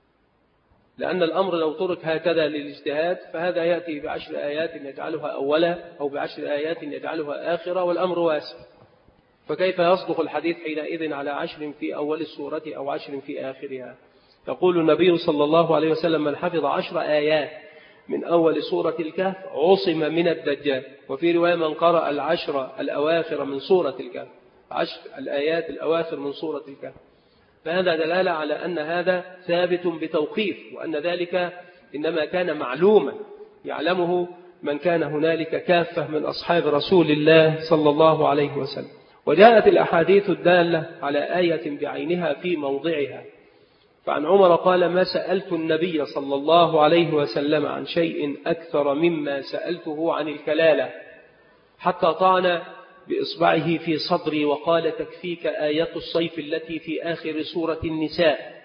لأن الأمر لو ترك هكذا للاجتهاد فهذا يأتي بعشر آيات يجعلها أولا أو بعشر آيات يجعلها آخرة، والأمر واسع. فكيف يصدق الحديث حينئذ على عشر في أول السورة أو عشر في آخرها؟ يقول النبي صلى الله عليه وسلم: من حفظ عشر آيات من أول سورة الكهف عصم من الدجال. وفي رواية: من قرأ العشر الأواخر من سورة الكهف، عشر الآيات الأواخر من سورة الكهف. فهذا دلالة على أن هذا ثابت بتوقيف، وأن ذلك إنما كان معلوما يعلمه من كان هنالك كافة من أصحاب رسول الله صلى الله عليه وسلم. وجاءت الأحاديث الدالة على آية بعينها في موضعها. فعن عمر قال: ما سألت النبي صلى الله عليه وسلم عن شيء أكثر مما سألته عن الكلالة، حتى طعن بإصبعه في صدري وقال: تكفيك آية الصيف التي في آخر سورة النساء.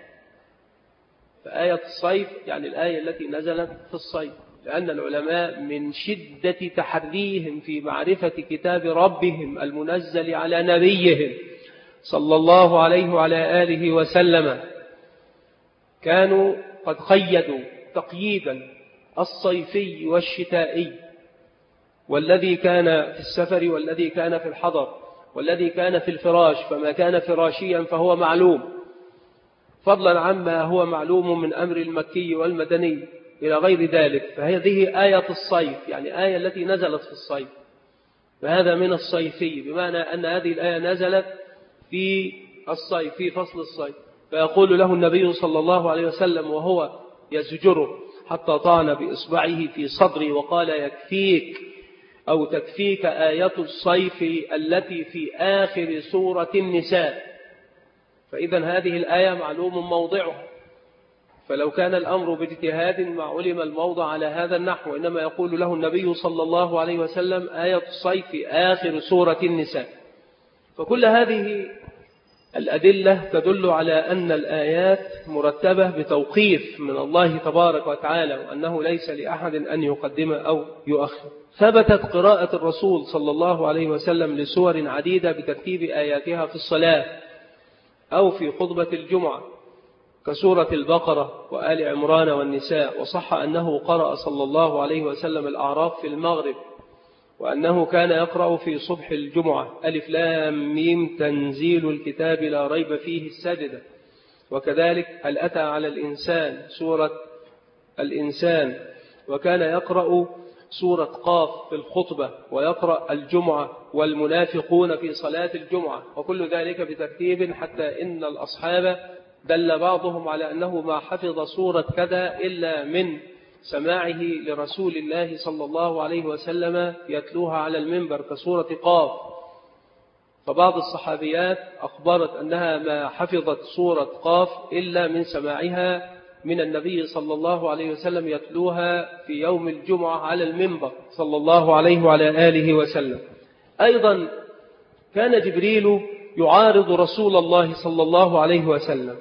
فآية الصيف يعني الآية التي نزلت في الصيف، لأن العلماء من شدة تحريهم في معرفة كتاب ربهم المنزل على نبيهم صلى الله عليه وعلى آله وسلم كانوا قد قيدوا تقييدا الصيفي والشتائي، والذي كان في السفر والذي كان في الحضر والذي كان في الفراش، فما كان فراشيا فهو معلوم، فضلا عما هو معلوم من أمر المكي والمدني إلى غير ذلك. فهذه آية الصيف يعني آية التي نزلت في الصيف، فهذا من الصيفي، بمعنى أن هذه الآية نزلت في الصيف في فصل الصيف. فيقول له النبي صلى الله عليه وسلم وهو يزجره حتى طعن بإصبعه في صدري وقال: يكفيك أو تكفيك آية الصيف التي في آخر سورة النساء. فإذا هذه الآية معلوم موضعها، فلو كان الأمر باجتهاد ما علم الموضع على هذا النحو، إنما يقول له النبي صلى الله عليه وسلم: آية الصيف في آخر سورة النساء. فكل هذه الأدلة تدل على أن الآيات مرتبة بتوقيف من الله تبارك وتعالى، وأنه ليس لأحد أن يقدم أو يؤخر. ثبتت قراءة الرسول صلى الله عليه وسلم لسور عديدة بترتيب آياتها في الصلاة أو في خطبة الجمعة، كسورة البقرة وآل عمران والنساء. وصح أنه قرأ صلى الله عليه وسلم الأعراف في المغرب، وأنه كان يقرأ في صبح الجمعة: ألف لام ميم تنزيل الكتاب لا ريب فيه السجدة. وكذلك هل أتى على الإنسان سورة الإنسان. وكان يقرأ سورة قاف في الخطبة، ويقرأ الجمعة والمنافقون في صلاة الجمعة، وكل ذلك بترتيب، حتى إن الأصحاب دل بعضهم على أنه ما حفظ سورة كذا إلا من سماعه لرسول الله صلى الله عليه وسلم يتلوها على المنبر، كسورة قاف. فبعض الصحابيات أخبرت أنها ما حفظت سورة قاف إلا من سماعها من النبي صلى الله عليه وسلم يتلوها في يوم الجمعة على المنبر صلى الله عليه وعلى آله وسلم. أيضا كان جبريل يعارض رسول الله صلى الله عليه وسلم.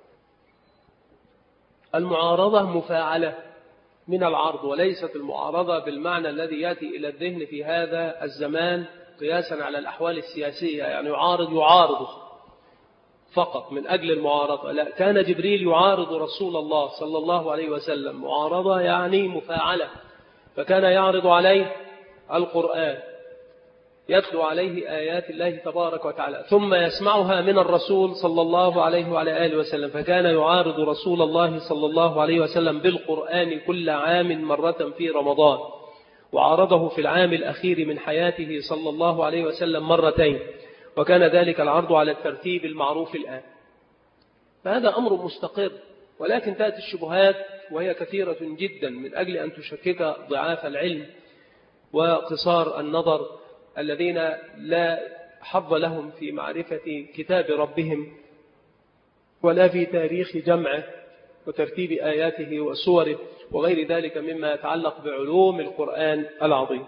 المعارضة مفاعلة من العرض، وليست المعارضة بالمعنى الذي يأتي إلى الذهن في هذا الزمان قياسا على الأحوال السياسية، يعني يعارض يعارض فقط من أجل المعارضة. لا، كان جبريل يعارض رسول الله صلى الله عليه وسلم معارضة يعني مفاعلة، فكان يعرض عليه القرآن، يتلو عليه آيات الله تبارك وتعالى، ثم يسمعها من الرسول صلى الله عليه وعلى آله وسلم. فكان يعارض رسول الله صلى الله عليه وسلم بالقرآن كل عام مرة في رمضان، وعارضه في العام الأخير من حياته صلى الله عليه وسلم مرتين، وكان ذلك العرض على الترتيب المعروف الآن. فهذا أمر مستقر، ولكن تأتي الشبهات وهي كثيرة جدا من أجل أن تشكك ضعاف العلم وقصار النظر الذين لا حظ لهم في معرفة كتاب ربهم ولا في تاريخ جمعه وترتيب آياته وسوره وغير ذلك مما يتعلق بعلوم القرآن العظيم.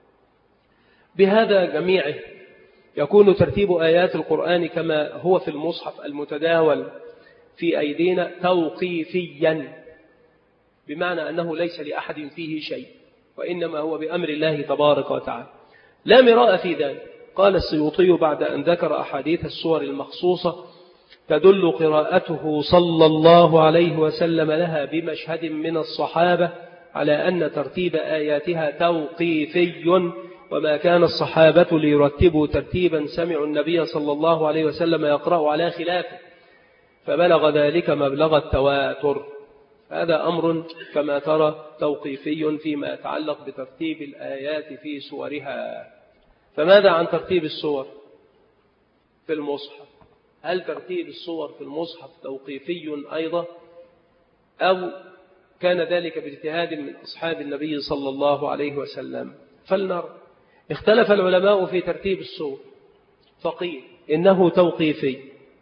بهذا جميعه يكون ترتيب آيات القرآن كما هو في المصحف المتداول في أيدينا توقيفيا، بمعنى أنه ليس لأحد فيه شيء، وإنما هو بأمر الله تبارك وتعالى، لا مراء في ذلك. قال السيوطي بعد أن ذكر أحاديث السور المخصوصة تدل قراءته صلى الله عليه وسلم لها بمشهد من الصحابة على أن ترتيب آياتها توقيفي، وما كان الصحابة ليرتبوا ترتيبا سمعوا النبي صلى الله عليه وسلم يقرأ على خلافه، فبلغ ذلك مبلغ التواتر. هذا أمر كما ترى توقيفي فيما يتعلق بترتيب الآيات في سورها. فماذا عن ترتيب السور في المصحف؟ هل ترتيب الصور في المصحف توقيفي أيضا أو كان ذلك باجتهاد من أصحاب النبي صلى الله عليه وسلم؟ فلنرى. اختلف العلماء في ترتيب الصور، فقيل إنه توقيفي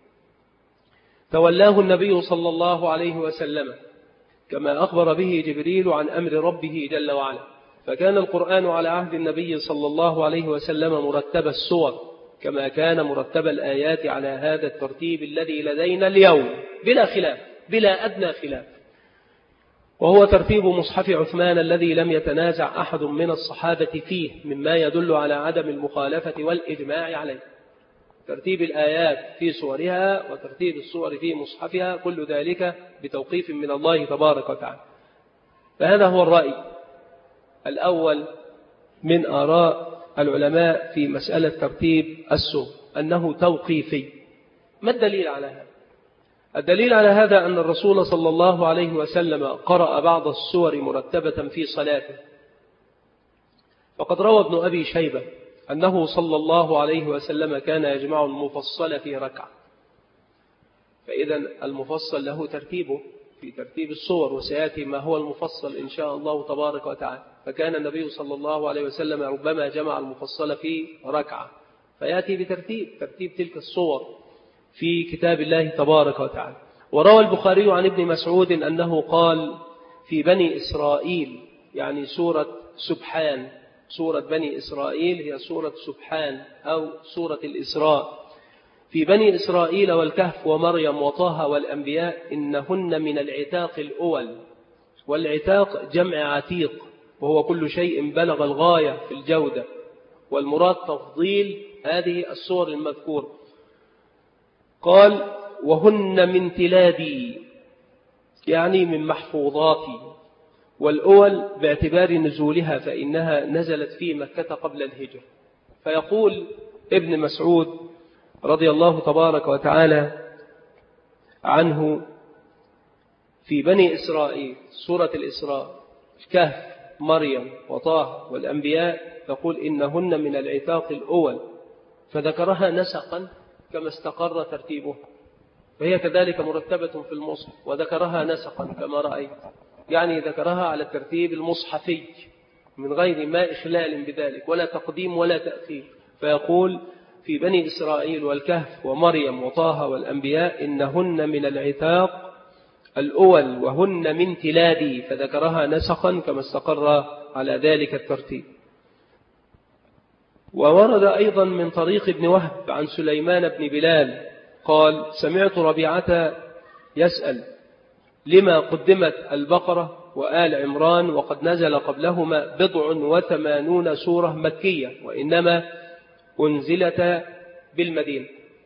تولاه النبي صلى الله عليه وسلم كما أخبر به جبريل عن أمر ربه جل وعلا، فكان القرآن على عهد النبي صلى الله عليه وسلم مرتب السور كما كان مرتب الآيات على هذا الترتيب الذي لدينا اليوم بلا خلاف، بلا أدنى خلاف، وهو ترتيب مصحف عثمان الذي لم يتنازع أحد من الصحابة فيه، مما يدل على عدم المخالفة والإجماع عليه. ترتيب الآيات في صورها وترتيب الصور في مصحفها كل ذلك بتوقيف من الله تبارك وتعالى. فهذا هو الرأي الأول من آراء العلماء في مسألة ترتيب السور، أنه توقيفي. ما الدليل على هذا؟ الدليل على هذا أن الرسول صلى الله عليه وسلم قرأ بعض السور مرتبة في صلاته، فقد روى ابن أبي شيبة أنه صلى الله عليه وسلم كان يجمع المفصل في ركعة. فإذا المفصل له ترتيبه في ترتيب الصور، وسيأتي ما هو المفصل إن شاء الله تبارك وتعالى. فكان النبي صلى الله عليه وسلم ربما جمع المفصل في ركعة، فيأتي بترتيب ترتيب تلك الصور في كتاب الله تبارك وتعالى. وروى البخاري عن ابن مسعود أنه قال في بني إسرائيل، يعني سورة سبحان، سورة بني إسرائيل هي سورة سبحان أو سورة الإسراء، في بني إسرائيل والكهف ومريم وطه والأنبياء إنهن من العتاق الأول. والعتاق جمع عتيق، وهو كل شيء بلغ الغاية في الجودة، والمراد تفضيل هذه السور المذكورة. قال وهن من تلادي، يعني من محفوظاتي، والأول باعتبار نزولها فإنها نزلت في مكة قبل الهجرة. فيقول ابن مسعود رضي الله تبارك وتعالى عنه في بني إسرائيل سورة الإسراء الكهف مريم وطه والأنبياء، يقول إنهن من العتاق الأول، فذكرها نسقا كما استقر ترتيبه، وهي كذلك مرتبة في المصحف، وذكرها نسقا كما رأيت، يعني ذكرها على الترتيب المصحفي من غير ما إخلال بذلك ولا تقديم ولا تأخير. فيقول في بني إسرائيل والكهف ومريم وطه والأنبياء إنهن من العتاق الأول وهن من تلادي، فذكرها نسقا كما استقر على ذلك الترتيب. وورد أيضا من طريق ابن وهب عن سليمان بن بلال قال سمعت ربيعة يسأل لما قدمت البقرة وآل عمران وقد نزل قبلهما بضع وثمانون سورة مكية وإنما أنزلت بالمدينة.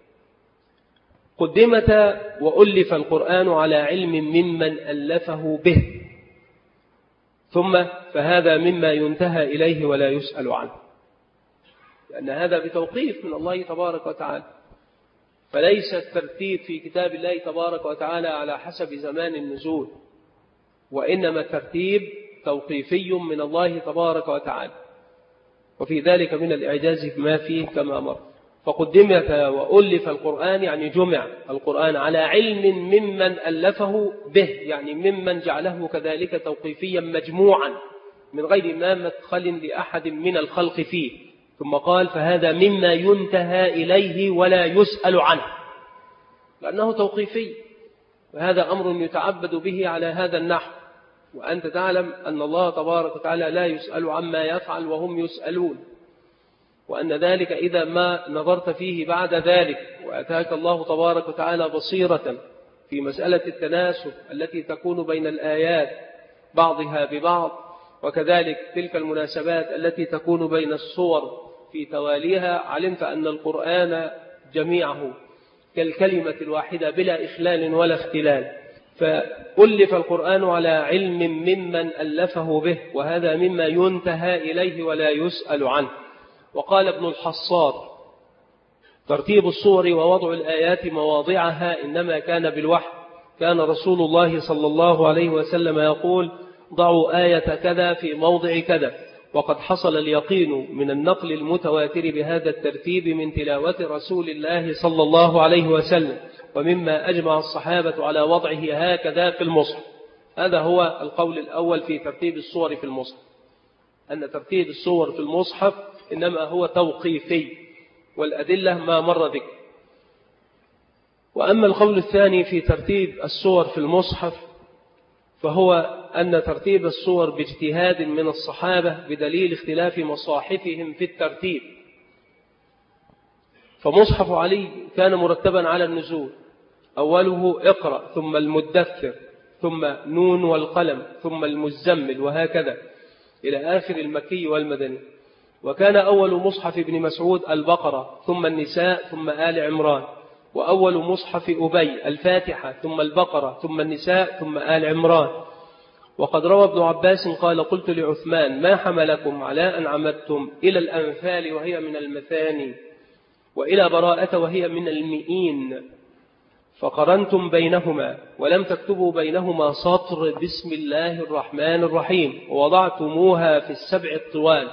قدمت وألف القرآن على علم ممن ألفه به، ثم فهذا مما ينتهى إليه ولا يسأل عنه، لأن هذا بتوقيف من الله تبارك وتعالى، فليس الترتيب في كتاب الله تبارك وتعالى على حسب زمان النزول، وإنما الترتيب توقيفي من الله تبارك وتعالى، وفي ذلك من الإعجاز ما فيه كما مر. فقدمت وألف القرآن يعني جمع القرآن على علم ممن ألفه به، يعني ممن جعله كذلك توقيفيا مجموعا من غير ما مدخل لأحد من الخلق فيه. ثم قال فهذا مما ينتهى إليه ولا يسأل عنه، لأنه توقيفي، وهذا أمر يتعبد به على هذا النحو. وأنت تعلم أن الله تبارك وتعالى لا يسأل عما يفعل وهم يسألون، وأن ذلك إذا ما نظرت فيه بعد ذلك وأتاك الله تبارك وتعالى بصيرة في مسألة التناسب التي تكون بين الآيات بعضها ببعض، وكذلك تلك المناسبات التي تكون بين الصور في تواليها، علمت أن القرآن جميعه كالكلمة الواحدة بلا إخلال ولا اختلال. فألف القرآن على علم ممن ألفه به، وهذا مما ينتهى إليه ولا يسأل عنه. وقال ابن الحصار ترتيب الصور ووضع الآيات مواضعها إنما كان بالوحي، كان رسول الله صلى الله عليه وسلم يقول ضعوا آية كذا في موضع كذا، وقد حصل اليقين من النقل المتواتر بهذا الترتيب من تلاوة رسول الله صلى الله عليه وسلم، ومما أجمع الصحابة على وضعه هكذا في المصحف. هذا هو القول الأول في ترتيب الصور في المصحف، أن ترتيب الصور في المصحف إنما هو توقيفي، والأدلة ما مر ذكر. وأما القول الثاني في ترتيب الصور في المصحف فهو أن ترتيب الصور باجتهاد من الصحابة بدليل اختلاف مصاحفهم في الترتيب. فمصحف علي كان مرتبا على النزول، أوله اقرأ ثم المدثر ثم نون والقلم ثم المزمل وهكذا إلى آخر المكي والمدني. وكان أول مصحف ابن مسعود البقرة ثم النساء ثم آل عمران، وأول مصحف أبي الفاتحة ثم البقرة ثم النساء ثم آل عمران. وقد روى ابن عباس قال قلت لعثمان ما حملكم على أن عمدتم إلى الأنفال وهي من المثاني وإلى براءة وهي من المئين، فقرنتم بينهما ولم تكتبوا بينهما سطر بسم الله الرحمن الرحيم ووضعتموها في السبع الطوال.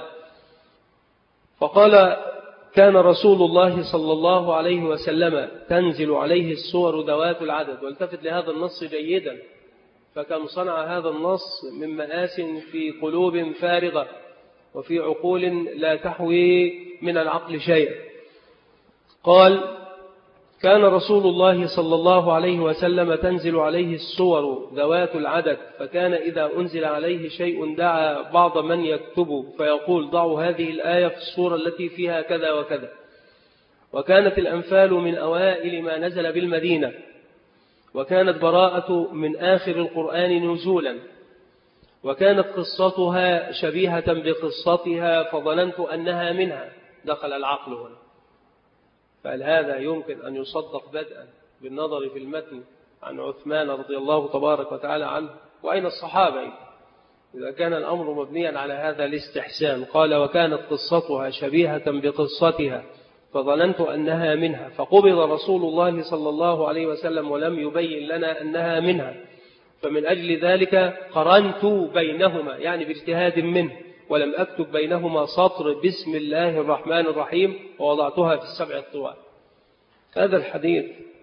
فقال كان رسول الله صلى الله عليه وسلم تنزل عليه السور ذوات العدد. والتفت لهذا النص جيدا، فكم صنع هذا النص من مآس في قلوب فارغة وفي عقول لا تحوي من العقل شيئا. قال كان رسول الله صلى الله عليه وسلم تنزل عليه السور ذوات العدد، فكان إذا أنزل عليه شيء دعا بعض من يكتب فيقول ضعوا هذه الآية في السورة التي فيها كذا وكذا. وكانت الأنفال من أوائل ما نزل بالمدينة، وكانت براءة من آخر القرآن نزولا، وكانت قصتها شبيهة بقصتها فظننت أنها منها. دخل العقل هنا، فهل هذا يمكن أن يصدق بدءا بالنظر في المتن عن عثمان رضي الله تبارك وتعالى عنه؟ وأين الصحابة إذا كان الأمر مبنيا على هذا الاستحسان؟ قال وكانت قصتها شبيهة بقصتها فظننت أنها منها، فقبض رسول الله صلى الله عليه وسلم ولم يبين لنا أنها منها، فمن أجل ذلك قرنت بينهما يعني باجتهاد منه، ولم أكتب بينهما سطر بسم الله الرحمن الرحيم ووضعتها في السبع الطوال. هذا الحديث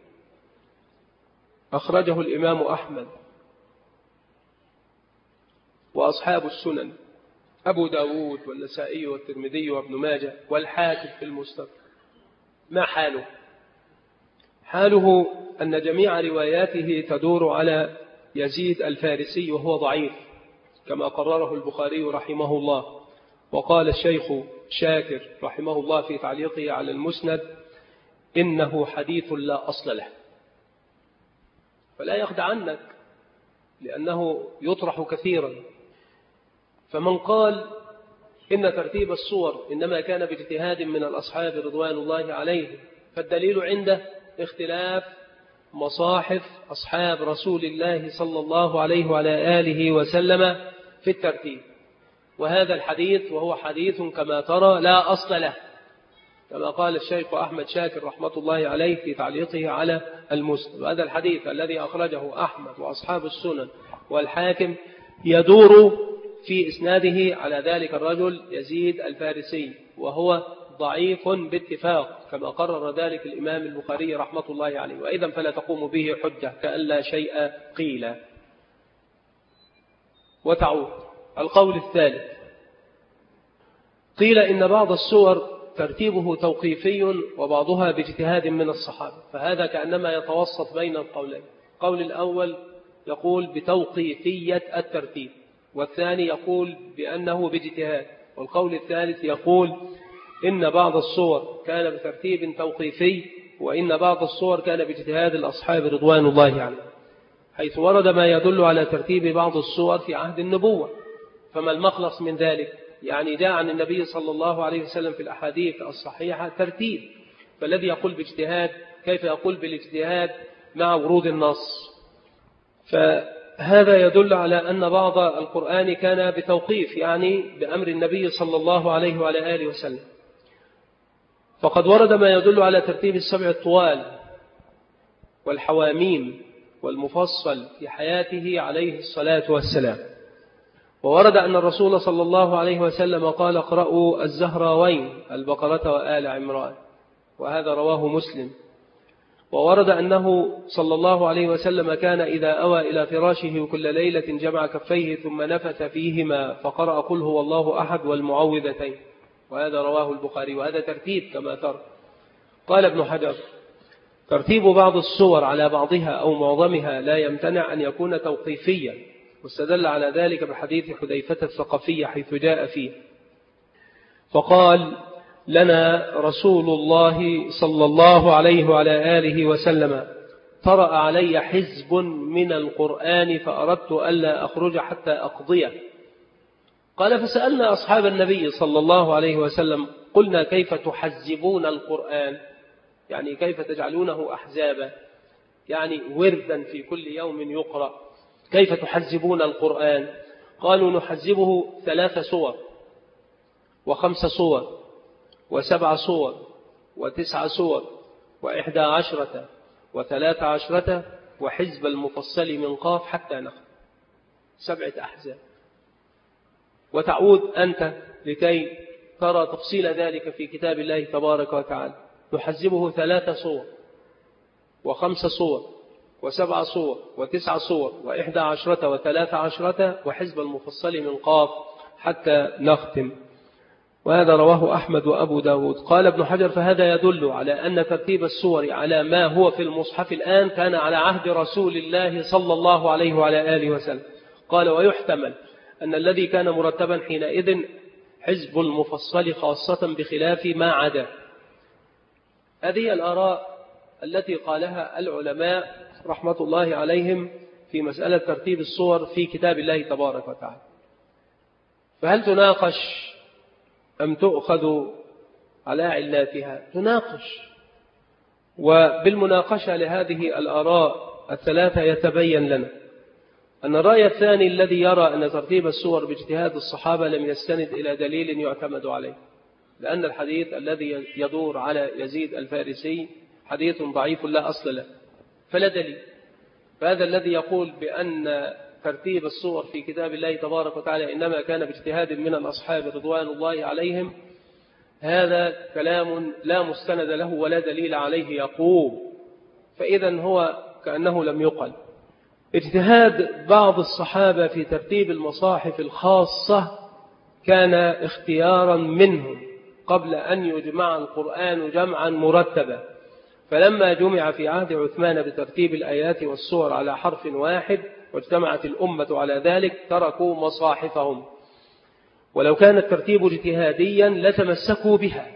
أخرجه الإمام أحمد وأصحاب السنن أبو داود والنسائي والترمذي وابن ماجه والحاكم في المستدرك. ما حاله؟ حاله أن جميع رواياته تدور على يزيد الفارسي وهو ضعيف كما قرره البخاري رحمه الله. وقال الشيخ شاكر رحمه الله في تعليقه على المسند إنه حديث لا أصل له. فلا يخدعنك لأنه يطرح كثيرا. فمن قال إن ترتيب الصور إنما كان باجتهاد من الأصحاب رضوان الله عليهم، فالدليل عنده اختلاف مصاحف أصحاب رسول الله صلى الله عليه وعلى آله وسلم في الترتيب. وهذا الحديث وهو حديث كما ترى لا أصل له، كما قال الشيخ أحمد شاكر رحمة الله عليه في تعليقه على المسند. وهذا الحديث الذي أخرجه أحمد وأصحاب السنن والحاكم يدور في إسناده على ذلك الرجل يزيد الفارسي، وهو ضعيف باتفاق كما قرر ذلك الإمام البخاري رحمة الله عليه، وإذا فلا تقوم به حجة كأن لا شيء قيل. وتعود القول الثالث، قيل إن بعض السور ترتيبه توقيفي وبعضها باجتهاد من الصحابة، فهذا كأنما يتوسط بين القولين. القول الأول يقول بتوقيفية الترتيب، والثاني يقول بأنه باجتهاد، والقول الثالث يقول إن بعض الصور كان بترتيب توقيفي وإن بعض الصور كان باجتهاد الأصحاب رضوان الله عليهم، حيث ورد ما يدل على ترتيب بعض الصور في عهد النبوة. فما المخلص من ذلك؟ يعني جاء عن النبي صلى الله عليه وسلم في الأحاديث الصحيحة ترتيب، فالذي يقول باجتهاد كيف يقول بالاجتهاد مع ورود النص؟ فهذا يدل على أن بعض القرآن كان بتوقيف، يعني بأمر النبي صلى الله عليه وعلى آله وسلم. فقد ورد ما يدل على ترتيب السبع الطوال والحواميم والمفصل في حياته عليه الصلاة والسلام. وورد أن الرسول صلى الله عليه وسلم قال اقرأوا الزهراوين البقرة وآل عمران، وهذا رواه مسلم. وورد أنه صلى الله عليه وسلم كان إذا أوى إلى فراشه كل ليلة جمع كفيه ثم نفث فيهما فقرأ قل هو الله أحد والمعوذتين، وهذا رواه البخاري، وهذا ترتيب كما ترى. قال ابن حجر ترتيب بعض السور على بعضها أو معظمها لا يمتنع أن يكون توقيفيا، واستدل على ذلك بحديث حذيفة الثقفي حيث جاء فيه فقال لنا رسول الله صلى الله عليه وعلى آله وسلم طرأ علي حزب من القرآن فأردت ألا أخرج حتى أقضيه. قال فسألنا أصحاب النبي صلى الله عليه وسلم قلنا كيف تحزبون القرآن، يعني كيف تجعلونه أحزابا، يعني وردا في كل يوم يقرأ، كيف تحزبون القرآن؟ قالوا نحزبه ثلاث صور وخمس صور وسبع صور وتسع صور وإحدى عشرة وثلاث عشرة وحزب المفصل من قاف حتى نخل، سبعة أحزاب. وتعود أنت لكي ترى تفصيل ذلك في كتاب الله تبارك وتعالى. نحزبه ثلاث صور وخمس صور وسبع صور وتسع صور وإحدى عشرة وثلاث عشرة وحزب المفصل من قاف حتى نختم. وهذا رواه أحمد وأبو داود. قال ابن حجر فهذا يدل على أن ترتيب السور على ما هو في المصحف الآن كان على عهد رسول الله صلى الله عليه وعلى آله وسلم. قال ويحتمل أن الذي كان مرتبا حينئذ حزب المفصل خاصة بخلاف ما عدا. هذه الآراء التي قالها العلماء رحمة الله عليهم في مسألة ترتيب الصور في كتاب الله تبارك وتعالى. فهل تناقش أم تؤخذ على علاتها؟ تناقش. وبالمناقشة لهذه الآراء الثلاثة يتبين لنا أن الرأي الثاني الذي يرى أن ترتيب السور باجتهاد الصحابة لم يستند إلى دليل يعتمد عليه، لأن الحديث الذي يدور على يزيد الفارسي حديث ضعيف لا أصل له فلا دليل. فهذا الذي يقول بأن ترتيب السور في كتاب الله تبارك وتعالى إنما كان باجتهاد من الأصحاب رضوان الله عليهم، هذا كلام لا مستند له ولا دليل عليه يقوم، فإذا هو كأنه لم يقل. اجتهاد بعض الصحابة في ترتيب المصاحف الخاصة كان اختيارا منهم قبل أن يجمع القرآن جمعا مرتبا، فلما جمع في عهد عثمان بترتيب الآيات والسور على حرف واحد واجتمعت الأمة على ذلك تركوا مصاحفهم، ولو كان الترتيب اجتهاديا لتمسكوا بها،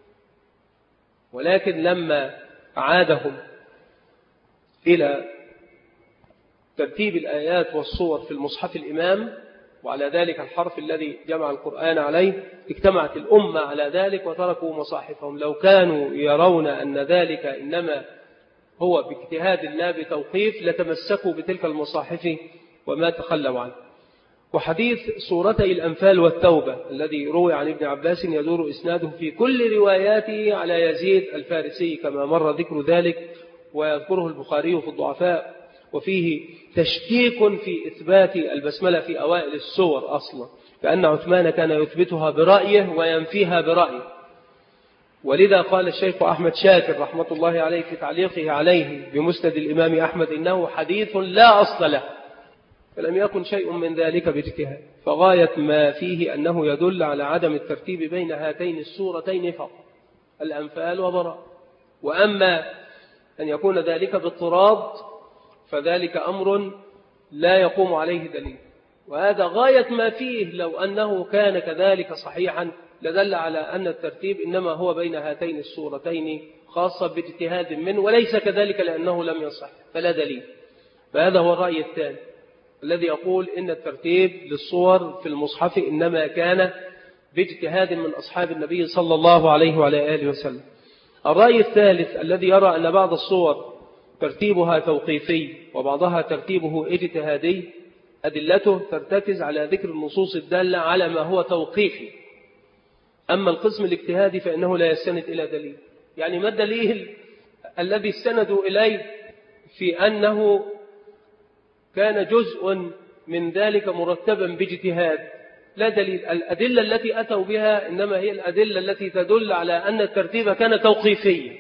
ولكن لما عادهم إلى ترتيب الآيات والصور في المصحف الإمام وعلى ذلك الحرف الذي جمع القرآن عليه اجتمعت الأمة على ذلك وتركوا مصاحفهم. لو كانوا يرون أن ذلك إنما هو باجتهاد لا بتوقيف لتمسكوا بتلك المصاحف وما تخلوا عنه. وحديث سورتي الأنفال والتوبة الذي روي عن ابن عباس يدور إسناده في كل رواياته على يزيد الفارسي كما مر ذكر ذلك، ويذكره البخاري في الضعفاء، وفيه تشكيك في إثبات البسملة في أوائل السور أصلا، فأن عثمان كان يثبتها برأيه وينفيها برأيه. ولذا قال الشيخ أحمد شاكر رحمة الله عليه في تعليقه عليه بمسند الإمام أحمد إنه حديث لا أصل له، فلم يكن شيء من ذلك باجتهاد، فغاية ما فيه أنه يدل على عدم الترتيب بين هاتين السورتين فقط الأنفال وبراء. وأما أن يكون ذلك باضطراد فذلك أمر لا يقوم عليه دليل، وهذا غاية ما فيه. لو أنه كان كذلك صحيحا لدل على أن الترتيب إنما هو بين هاتين السورتين خاصة باجتهاد منه، وليس كذلك لأنه لم يصح فلا دليل. فهذا هو الرأي الثاني الذي يقول إن الترتيب للصور في المصحف إنما كان باجتهاد من أصحاب النبي صلى الله عليه وعلى آله وسلم. الرأي الثالث الذي يرى أن بعض الصور ترتيبها توقيفي وبعضها ترتيبه اجتهادي، أدلته ترتكز على ذكر النصوص الدالة على ما هو توقيفي. أما القسم الاجتهادي فإنه لا يستند إلى دليل. يعني ما الدليل الذي استندوا إليه في أنه كان جزء من ذلك مرتبا باجتهاد، لا دليل. الأدلة التي أتوا بها إنما هي الأدلة التي تدل على أن الترتيب كان توقيفيا،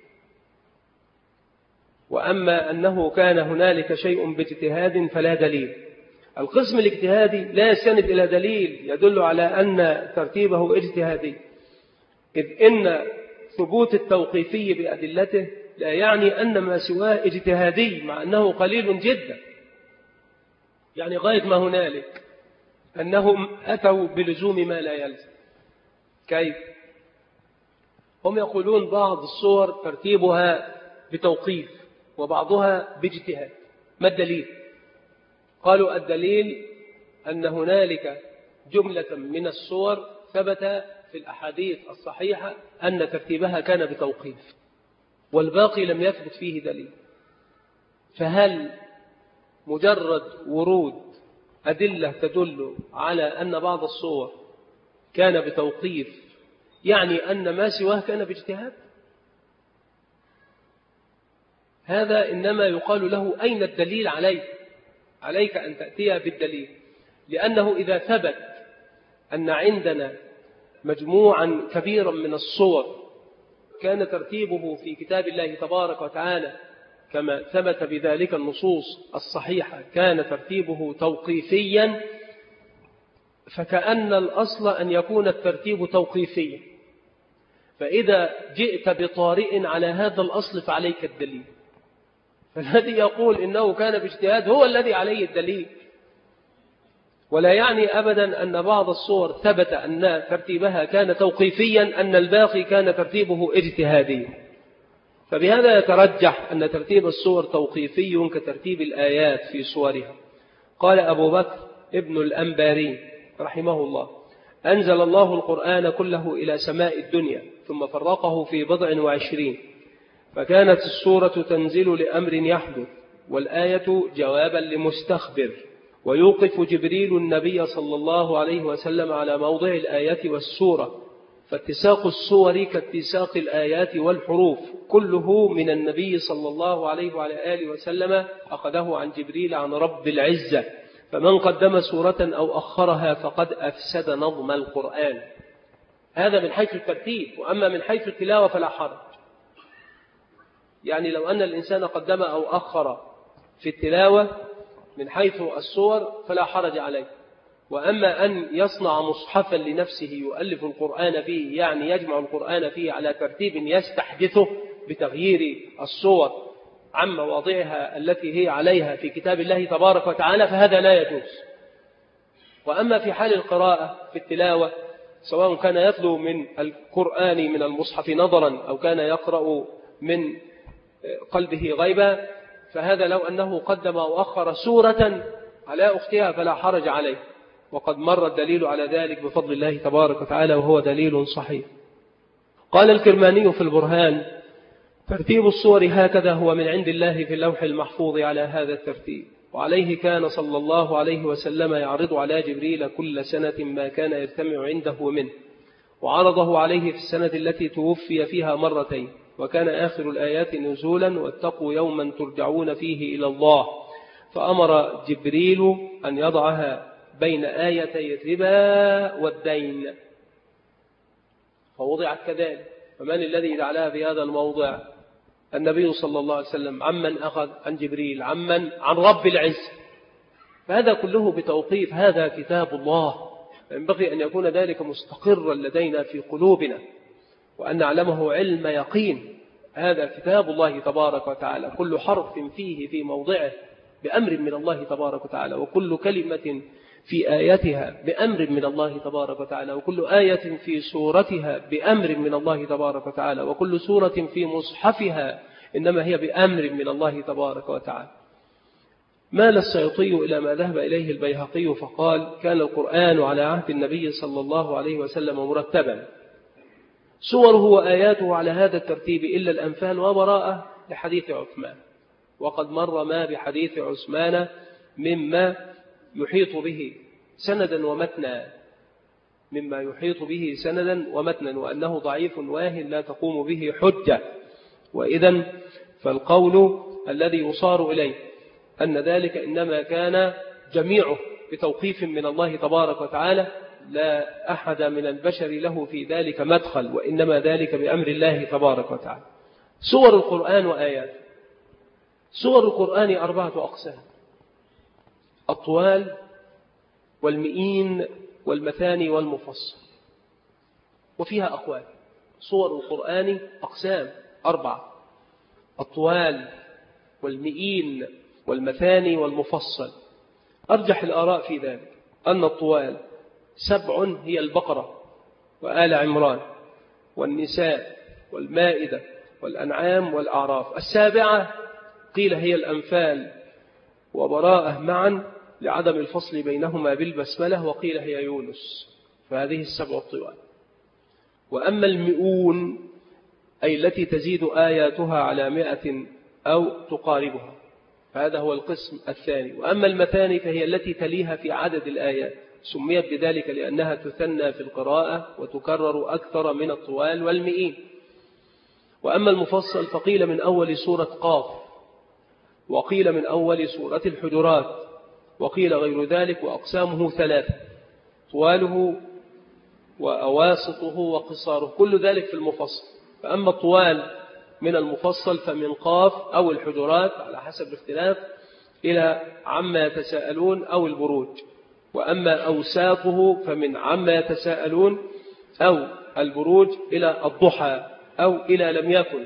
وأما أنه كان هنالك شيء باجتهاد فلا دليل. القسم الاجتهادي لا يستند إلى دليل يدل على أن ترتيبه اجتهادي، إذ إن ثبوت التوقيفي بأدلته لا يعني أن ما سواه اجتهادي، مع أنه قليل جدا، يعني غاية ما هنالك أنهم أتوا بلزوم ما لا يلزم. كيف؟ هم يقولون بعض الصور ترتيبها بتوقيف وبعضها باجتهاد. ما الدليل؟ قالوا الدليل أن هنالك جملة من الصور ثبت في الأحاديث الصحيحة أن ترتيبها كان بتوقيف، والباقي لم يثبت فيه دليل. فهل مجرد ورود أدلة تدل على أن بعض الصور كان بتوقيف يعني أن ما سواه كان باجتهاد؟ هذا إنما يقال له أين الدليل عليك؟ عليك أن تأتي بالدليل، لأنه إذا ثبت أن عندنا مجموعا كبيرا من الصور كان ترتيبه في كتاب الله تبارك وتعالى كما ثبت بذلك النصوص الصحيحة كان ترتيبه توقيفيا، فكأن الأصل أن يكون الترتيب توقيفيا. فإذا جئت بطارئ على هذا الأصل فعليك الدليل. فالذي يقول إنه كان باجتهاد هو الذي عليه الدليل، ولا يعني أبدا أن بعض الصور ثبت أن ترتيبها كان توقيفيا أن الباقي كان ترتيبه اجتهاديا. فبهذا يترجح أن ترتيب الصور توقيفي كترتيب الآيات في صورها. قال أبو بكر ابن الأنباري رحمه الله: أنزل الله القرآن كله إلى سماء الدنيا ثم فرقه في بضع وعشرين، فكانت السورة تنزل لأمر يحدث، والآية جوابا لمستخبر، ويوقف جبريل النبي صلى الله عليه وسلم على موضع الآية والسورة، فاتساق الصور كاتساق الآيات والحروف كله من النبي صلى الله عليه وعلى آله وسلم أخذه عن جبريل عن رب العزة، فمن قدم سورة أو أخرها فقد أفسد نظم القرآن. هذا من حيث الترتيب، وأما من حيث التلاوة فلا حرج. يعني لو أن الإنسان قدم أو أخر في التلاوة من حيث الصور فلا حرج عليه، وأما أن يصنع مصحفا لنفسه يؤلف القرآن فيه، يعني يجمع القرآن فيه على ترتيب يستحدثه بتغيير الصور عن مواضعها التي هي عليها في كتاب الله تبارك وتعالى، فهذا لا يجوز. وأما في حال القراءة في التلاوة، سواء كان يتلو من القرآن من المصحف نظرا أو كان يقرأ من قلبه غيبا، فهذا لو أنه قدم وأخر سورة على أختها فلا حرج عليه، وقد مر الدليل على ذلك بفضل الله تبارك وتعالى، وهو دليل صحيح. قال الكرماني في البرهان: ترتيب الصور هكذا هو من عند الله في اللوح المحفوظ على هذا الترتيب، وعليه كان صلى الله عليه وسلم يعرض على جبريل كل سنة ما كان يجتمع عنده منه، وعرضه عليه في السنة التي توفي فيها مرتين، وكان آخر الآيات نزولا: واتقوا يوما ترجعون فيه إلى الله، فأمر جبريل أن يضعها بين آيتي الربا والدين، فوضعت كذلك. فمن الذي جعلها في هذا الموضع؟ النبي صلى الله عليه وسلم. عمن أخذ؟ عن جبريل. عمن؟ عن رب العزة. فهذا كله بتوقيف. هذا كتاب الله، ينبغي أن يكون ذلك مستقرا لدينا في قلوبنا، وأن نعلمه علم يقين. هذا كتاب الله تبارك وتعالى، كل حرف فيه في موضعه بأمر من الله تبارك وتعالى، وكل كلمة في آياتها بأمر من الله تبارك وتعالى، وكل آية في سورتها بأمر من الله تبارك وتعالى، وكل سورة في مصحفها إنما هي بأمر من الله تبارك وتعالى. مال السيوطي إلى ما ذهب إليه البيهقي فقال: كان القرآن على عهد النبي صلى الله عليه وسلم مرتبا، سوره وآياته على هذا الترتيب إلا الأنفال وبراءة لحديث عثمان، وقد مر ما بحديث عثمان مما يحيط به سندا ومتنا مما يحيط به سندا ومتنا وأنه ضعيف واهن لا تقوم به حجة. وإذن فالقول الذي يصار إليه أن ذلك إنما كان جميعه بتوقيف من الله تبارك وتعالى، لا أحد من البشر له في ذلك مدخل، وإنما ذلك بأمر الله تبارك وتعالى. سور القرآن وآياته. سور القرآن أربعة أقسام: الطوال والمئين والمثاني والمفصل، وفيها أقوال. سور القرآن أقسام أربعة: الطوال والمئين والمثاني والمفصل. أرجح الآراء في ذلك أن الطوال سبع هي البقرة وآل عمران والنساء والمائدة والأنعام والأعراف. السابعة قيل هي الأنفال وبراءة معا لعدم الفصل بينهما بالبسملة، وقيل هي يونس. فهذه السبع الطوال. وأما المئون أي التي تزيد آياتها على مئة أو تقاربها، فهذا هو القسم الثاني. وأما المثاني فهي التي تليها في عدد الآيات، سميت بذلك لأنها تثنى في القراءة وتكرر أكثر من الطوال والمئين. وأما المفصل فقيل من أول سورة قاف، وقيل من أول سورة الحجرات، وقيل غير ذلك. وأقسامه ثلاثة: طواله وأواسطه وقصاره، كل ذلك في المفصل. فأما الطوال من المفصل فمن قاف أو الحجرات على حسب الاختلاف إلى عما يتساءلون أو البروج. وأما أوساطه فمن عما يتساءلون أو البروج إلى الضحى أو إلى لم يكن.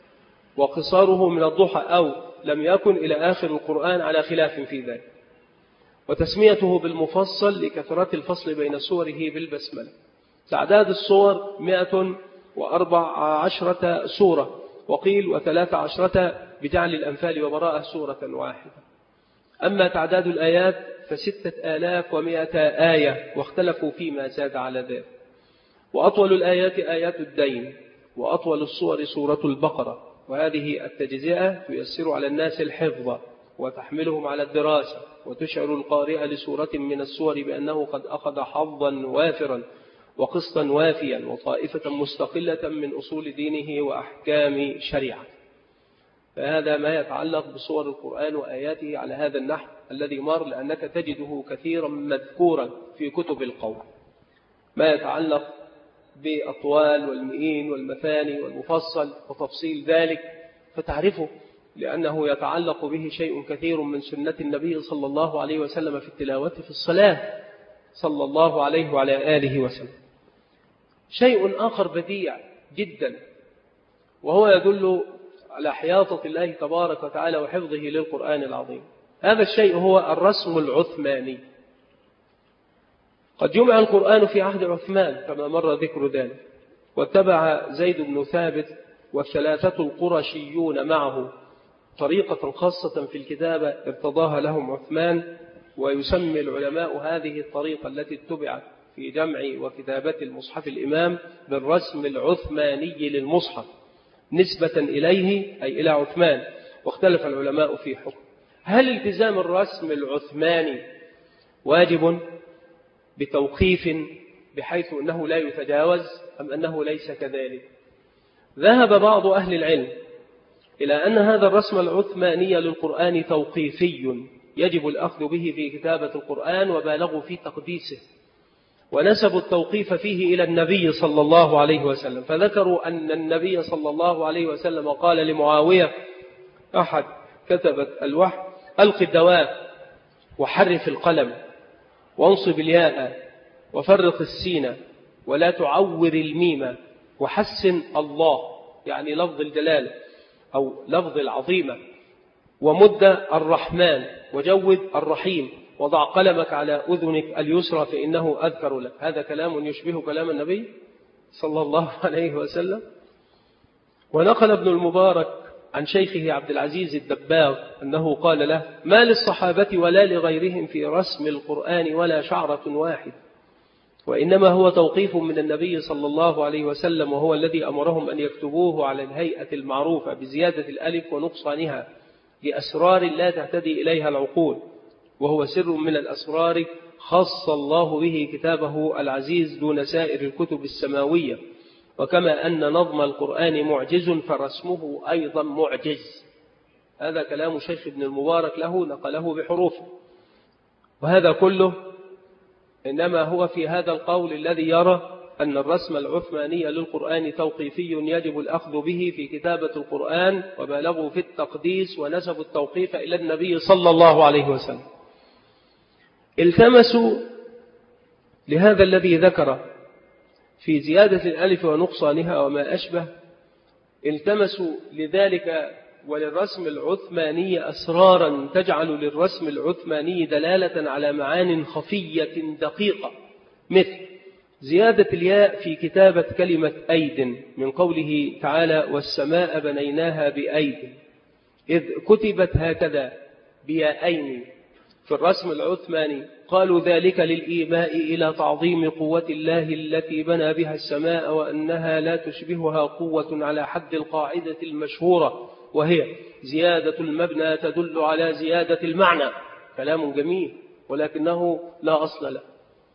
وقصاره من الضحى أو لم يكن إلى آخر القرآن على خلاف في ذلك. وتسميته بالمفصل لكثرة الفصل بين سوره بالبسملة. تعداد السور مئة وأربع عشرة سورة، وقيل وثلاث عشرة بجعل الأنفال وبراءة سورة واحدة. أما تعداد الآيات فستة آلاف ومئة آية، واختلفوا فيما زاد على ذلك. وأطول الآيات آيات الدين، وأطول السور سورة البقرة. وهذه التجزئة تيسر على الناس الحفظ وتحملهم على الدراسة، وتشعر القارئ لسورة من السور بأنه قد أخذ حظا وافرا وقسطا وافيا وطائفة مستقلة من أصول دينه وأحكام شريعته. فهذا ما يتعلق بصور القرآن وآياته على هذا النحو الذي مر، لأنك تجده كثيرا مذكورا في كتب القول. ما يتعلق بالطوال والمئين والمثاني والمفصل وتفصيل ذلك فتعرفه، لأنه يتعلق به شيء كثير من سنة النبي صلى الله عليه وسلم في التلاوة في الصلاة صلى الله عليه وعلى آله وسلم. شيء آخر بديع جدا، وهو يدل على حياطة الله تبارك وتعالى وحفظه للقرآن العظيم. هذا الشيء هو الرسم العثماني. قد جمع القرآن في عهد عثمان كما مر ذكر ذلك، واتبع زيد بن ثابت والثلاثة القرشيون معه طريقة خاصة في الكتابة ارتضاها لهم عثمان. ويسمي العلماء هذه الطريقة التي اتبعت في جمع وكتابة المصحف الإمام بالرسم العثماني للمصحف نسبة إليه أي إلى عثمان. واختلف العلماء في حكم هل التزام الرسم العثماني واجب بتوقيف بحيث أنه لا يتجاوز أم أنه ليس كذلك. ذهب بعض أهل العلم إلى أن هذا الرسم العثماني للقرآن توقيفي يجب الأخذ به في كتابة القرآن، وبالغوا في تقديسه، ونسبوا التوقيف فيه إلى النبي صلى الله عليه وسلم. فذكروا أن النبي صلى الله عليه وسلم قال لمعاوية أحد كتبت الوحي: ألق الدواب وحرف القلم وانصب الياء وفرق السين ولا تعور الميم وحسن الله، يعني لفظ الجلال أو لفظ العظيمة، ومد الرحمن وجود الرحيم، وضع قلمك على أذنك اليسرى فإنه أذكر لك. هذا كلام يشبه كلام النبي صلى الله عليه وسلم. ونقل ابن المبارك عن شيخه عبد العزيز الدباغ أنه قال له: ما للصحابة ولا لغيرهم في رسم القرآن ولا شعرة واحد، وإنما هو توقيف من النبي صلى الله عليه وسلم، وهو الذي أمرهم أن يكتبوه على الهيئة المعروفة بزيادة الألف ونقصانها لأسرار لا تهتدي إليها العقول، وهو سر من الأسرار خص الله به كتابه العزيز دون سائر الكتب السماوية. وكما أن نظم القرآن معجز فرسمه أيضا معجز. هذا كلام شيخ ابن المبارك له، نقله بحروفه. وهذا كله إنما هو في هذا القول الذي يرى أن الرسم العثماني للقرآن توقيفي يجب الأخذ به في كتابة القرآن، وبالغوا في التقديس ونسبوا التوقيف إلى النبي صلى الله عليه وسلم. التمسوا لهذا الذي ذكر في زيادة الألف ونقصانها وما أشبه، التمسوا لذلك وللرسم العثماني أسرارا تجعل للرسم العثماني دلالة على معان خفية دقيقة، مثل زيادة الياء في كتابة كلمة أيد من قوله تعالى والسماء بنيناها بأيد، إذ كتبت هكذا بياءين في الرسم العثماني. قالوا ذلك للإيماء إلى تعظيم قوة الله التي بنى بها السماء، وأنها لا تشبهها قوة على حد القاعدة المشهورة، وهي زيادة المبنى تدل على زيادة المعنى. كلام جميل ولكنه لا أصل له،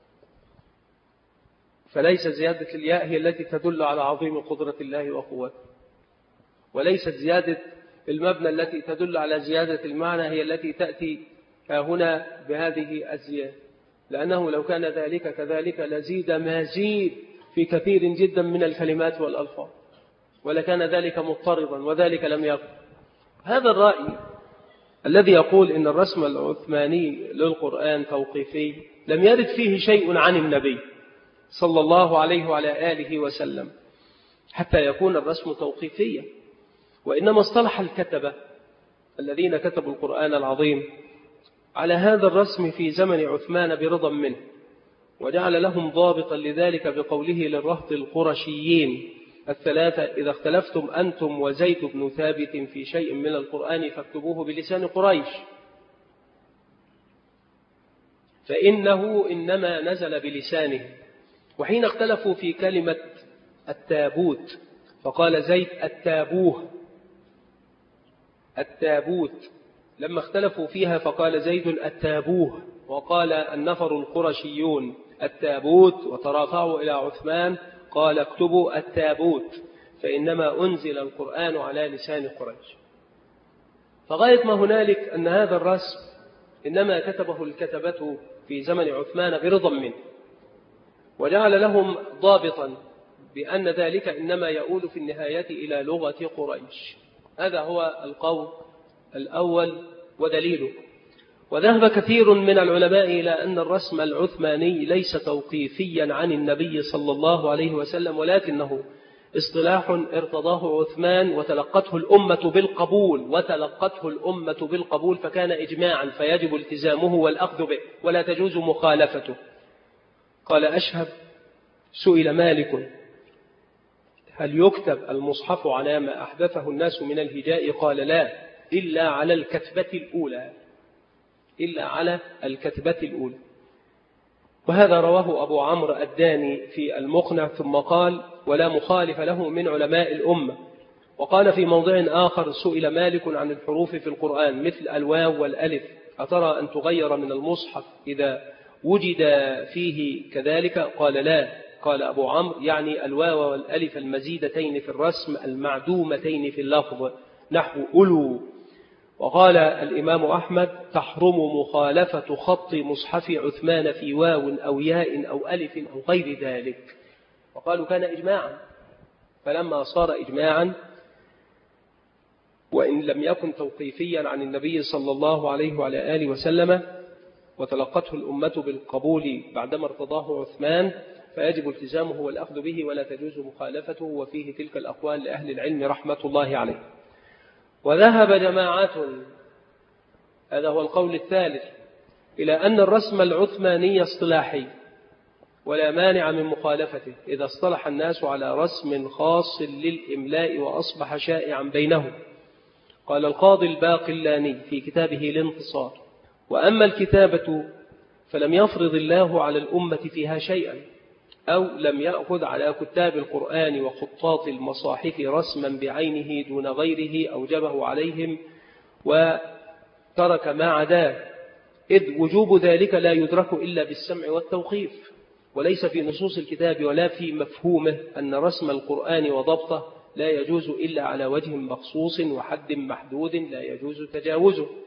فليست زيادة الياء هي التي تدل على عظيم قدرة الله وقوته، وليست زيادة المبنى التي تدل على زيادة المعنى هي التي تأتي هنا بهذه الزيادة، لأنه لو كان ذلك كذلك لزيد مزيد في كثير جدا من الكلمات والألفاظ، ولكان ذلك مضطردا، وذلك لم يكن. هذا الرأي الذي يقول إن الرسم العثماني للقرآن توقيفي لم يرد فيه شيء عن النبي صلى الله عليه وعلى آله وسلم حتى يكون الرسم توقيفيا، وإنما اصطلح الكتبة الذين كتبوا القرآن العظيم على هذا الرسم في زمن عثمان برضا منه، وجعل لهم ضابطا لذلك بقوله للرهط القرشيين الثلاثة إذا اختلفتم أنتم وزيد بن ثابت في شيء من القرآن فاكتبوه بلسان قريش، فإنه إنما نزل بلسانه. وحين اختلفوا في كلمة التابوت فقال زيد التابوه التابوت، لما اختلفوا فيها فقال زيد التابوه، وقال النفر القرشيون التابوت، وترافعوا إلى عثمان قال اكتبوا التابوت فإنما أنزل القرآن على لسان قريش. فغاية ما هنالك أن هذا الرسم إنما كتبه الكتبة في زمن عثمان برضا منه، وجعل لهم ضابطا بأن ذلك إنما يؤول في النهاية إلى لغة قريش. هذا هو القول الأول ودليله. وذهب كثير من العلماء إلى أن الرسم العثماني ليس توقيفيا عن النبي صلى الله عليه وسلم، ولكنه اصطلاح ارتضاه عثمان وتلقته الأمة بالقبول وتلقته الأمة بالقبول فكان إجماعا فيجب التزامه والأخذ به ولا تجوز مخالفته. قال أشهب سئل مالك هل يكتب المصحف على ما أحدثه الناس من الهجاء؟ قال لا، إلا على الكتبة الأولى إلا على الكتبة الأولى. وهذا رواه أبو عمرو الداني في المقنع، ثم قال ولا مخالف له من علماء الأمة. وقال في موضع آخر سئل مالك عن الحروف في القرآن مثل الواو والألف أترى أن تغير من المصحف إذا وجد فيه كذلك؟ قال لا. قال أبو عمرو يعني الواو والألف المزيدتين في الرسم المعدومتين في اللفظ نحو أولو. وقال الإمام أحمد تحرم مخالفة خط مصحف عثمان في واو أو ياء أو ألف أو غير ذلك. وقالوا كان إجماعا، فلما صار إجماعا وإن لم يكن توقيفيا عن النبي صلى الله عليه وعلى آله وسلم وتلقته الأمة بالقبول بعدما ارتضاه عثمان فيجب التزامه والأخذ به ولا تجوز مخالفته، وفيه تلك الأقوال لأهل العلم رحمة الله عليه. وذهب جماعات، هذا هو القول الثالث، إلى أن الرسم العثماني اصطلاحي ولا مانع من مخالفته إذا اصطلح الناس على رسم خاص للإملاء وأصبح شائعا بينهم. قال القاضي الباقلاني في كتابه الانتصار وأما الكتابة فلم يفرض الله على الأمة فيها شيئا، أو لم يأخذ على كتاب القرآن وخطاط المصاحف رسما بعينه دون غيره أوجبه عليهم وترك ما عداه، إذ وجوب ذلك لا يدرك إلا بالسمع والتوقيف، وليس في نصوص الكتاب ولا في مفهومه أن رسم القرآن وضبطه لا يجوز إلا على وجه مخصوص وحد محدود لا يجوز تجاوزه.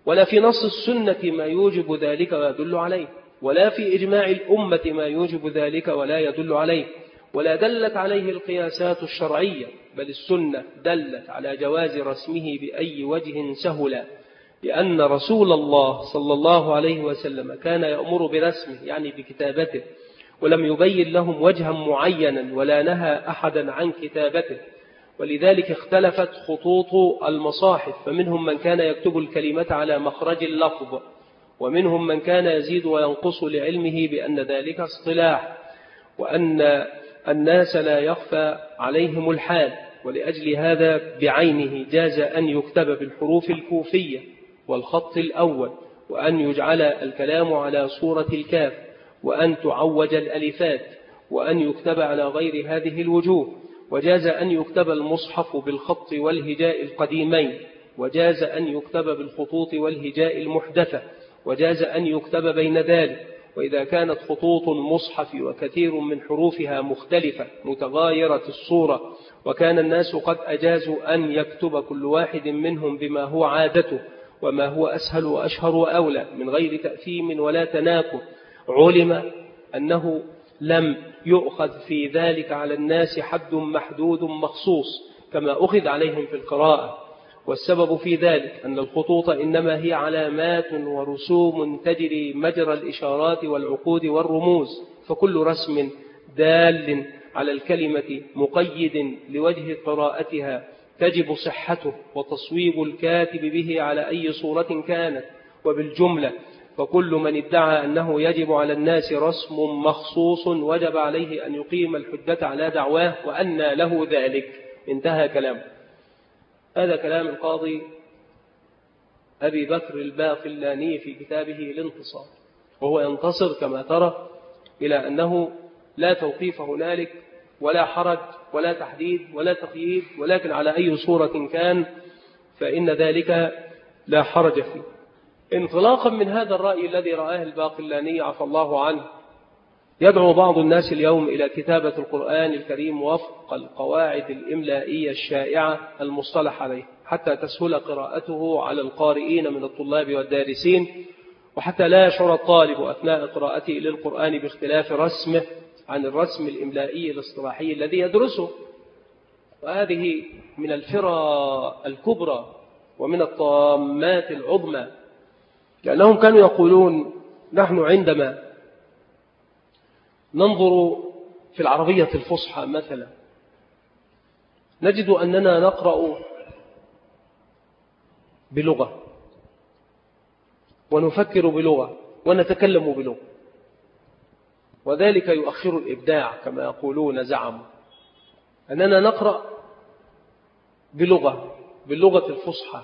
ولا في نص السنة ما يوجب ذلك ويدل عليه، ولا في إجماع الأمة ما يوجب ذلك ولا يدل عليه، ولا دلت عليه القياسات الشرعية، بل السنة دلت على جواز رسمه بأي وجه سهل، لأن رسول الله صلى الله عليه وسلم كان يأمر برسمه يعني بكتابته، ولم يبين لهم وجها معينا ولا نهى أحدا عن كتابته. ولذلك اختلفت خطوط المصاحف، فمنهم من كان يكتب الكلمة على مخرج اللفظ، ومنهم من كان يزيد وينقص لعلمه بأن ذلك اصطلاح، وأن الناس لا يخفى عليهم الحال، ولأجل هذا بعينه جاز أن يكتب بالحروف الكوفية والخط الأول، وأن يجعل الكلام على صورة الكاف، وأن تعوج الألفات، وأن يكتب على غير هذه الوجوه، وجاز أن يكتب المصحف بالخط والهجاء القديمين، وجاز أن يكتب بالخطوط والهجاء المحدثة، وجاز أن يكتب بين ذلك. وإذا كانت خطوط المصحف وكثير من حروفها مختلفة متغايرة الصورة، وكان الناس قد أجازوا أن يكتب كل واحد منهم بما هو عادته وما هو أسهل وأشهر وأولى من غير تأثيم ولا تناكر، علم أنه لم يؤخذ في ذلك على الناس حد محدود مخصوص كما أخذ عليهم في القراءة. والسبب في ذلك أن الخطوط إنما هي علامات ورسوم تجري مجرى الإشارات والعقود والرموز، فكل رسم دال على الكلمة مقيد لوجه قراءتها تجب صحته وتصويب الكاتب به على أي صورة كانت. وبالجملة فكل من ادعى أنه يجب على الناس رسم مخصوص وجب عليه أن يقيم الحجة على دعواه، وأن له ذلك. انتهى كلامه. هذا كلام القاضي أبي بكر الباقلاني في كتابه الانتصار، وهو ينتصر كما ترى إلى أنه لا توقيف هنالك ولا حرج ولا تحديد ولا تقييد، ولكن على أي صورة كان فإن ذلك لا حرج فيه. انطلاقا من هذا الرأي الذي رآه الباقلاني عفى الله عنه، يدعو بعض الناس اليوم إلى كتابة القرآن الكريم وفق القواعد الإملائية الشائعة المصطلح عليه، حتى تسهل قراءته على القارئين من الطلاب والدارسين، وحتى لا يشعر الطالب أثناء قراءته للقرآن باختلاف رسمه عن الرسم الإملائي الاصطلاحي الذي يدرسه. وهذه من الفرى الكبرى ومن الطامات العظمى، لأنهم كانوا يقولون نحن عندما ننظر في العربية الفصحى مثلا نجد أننا نقرأ بلغة ونفكر بلغة ونتكلم بلغة، وذلك يؤخر الإبداع كما يقولون زعموا. أننا نقرأ بلغة باللغة الفصحى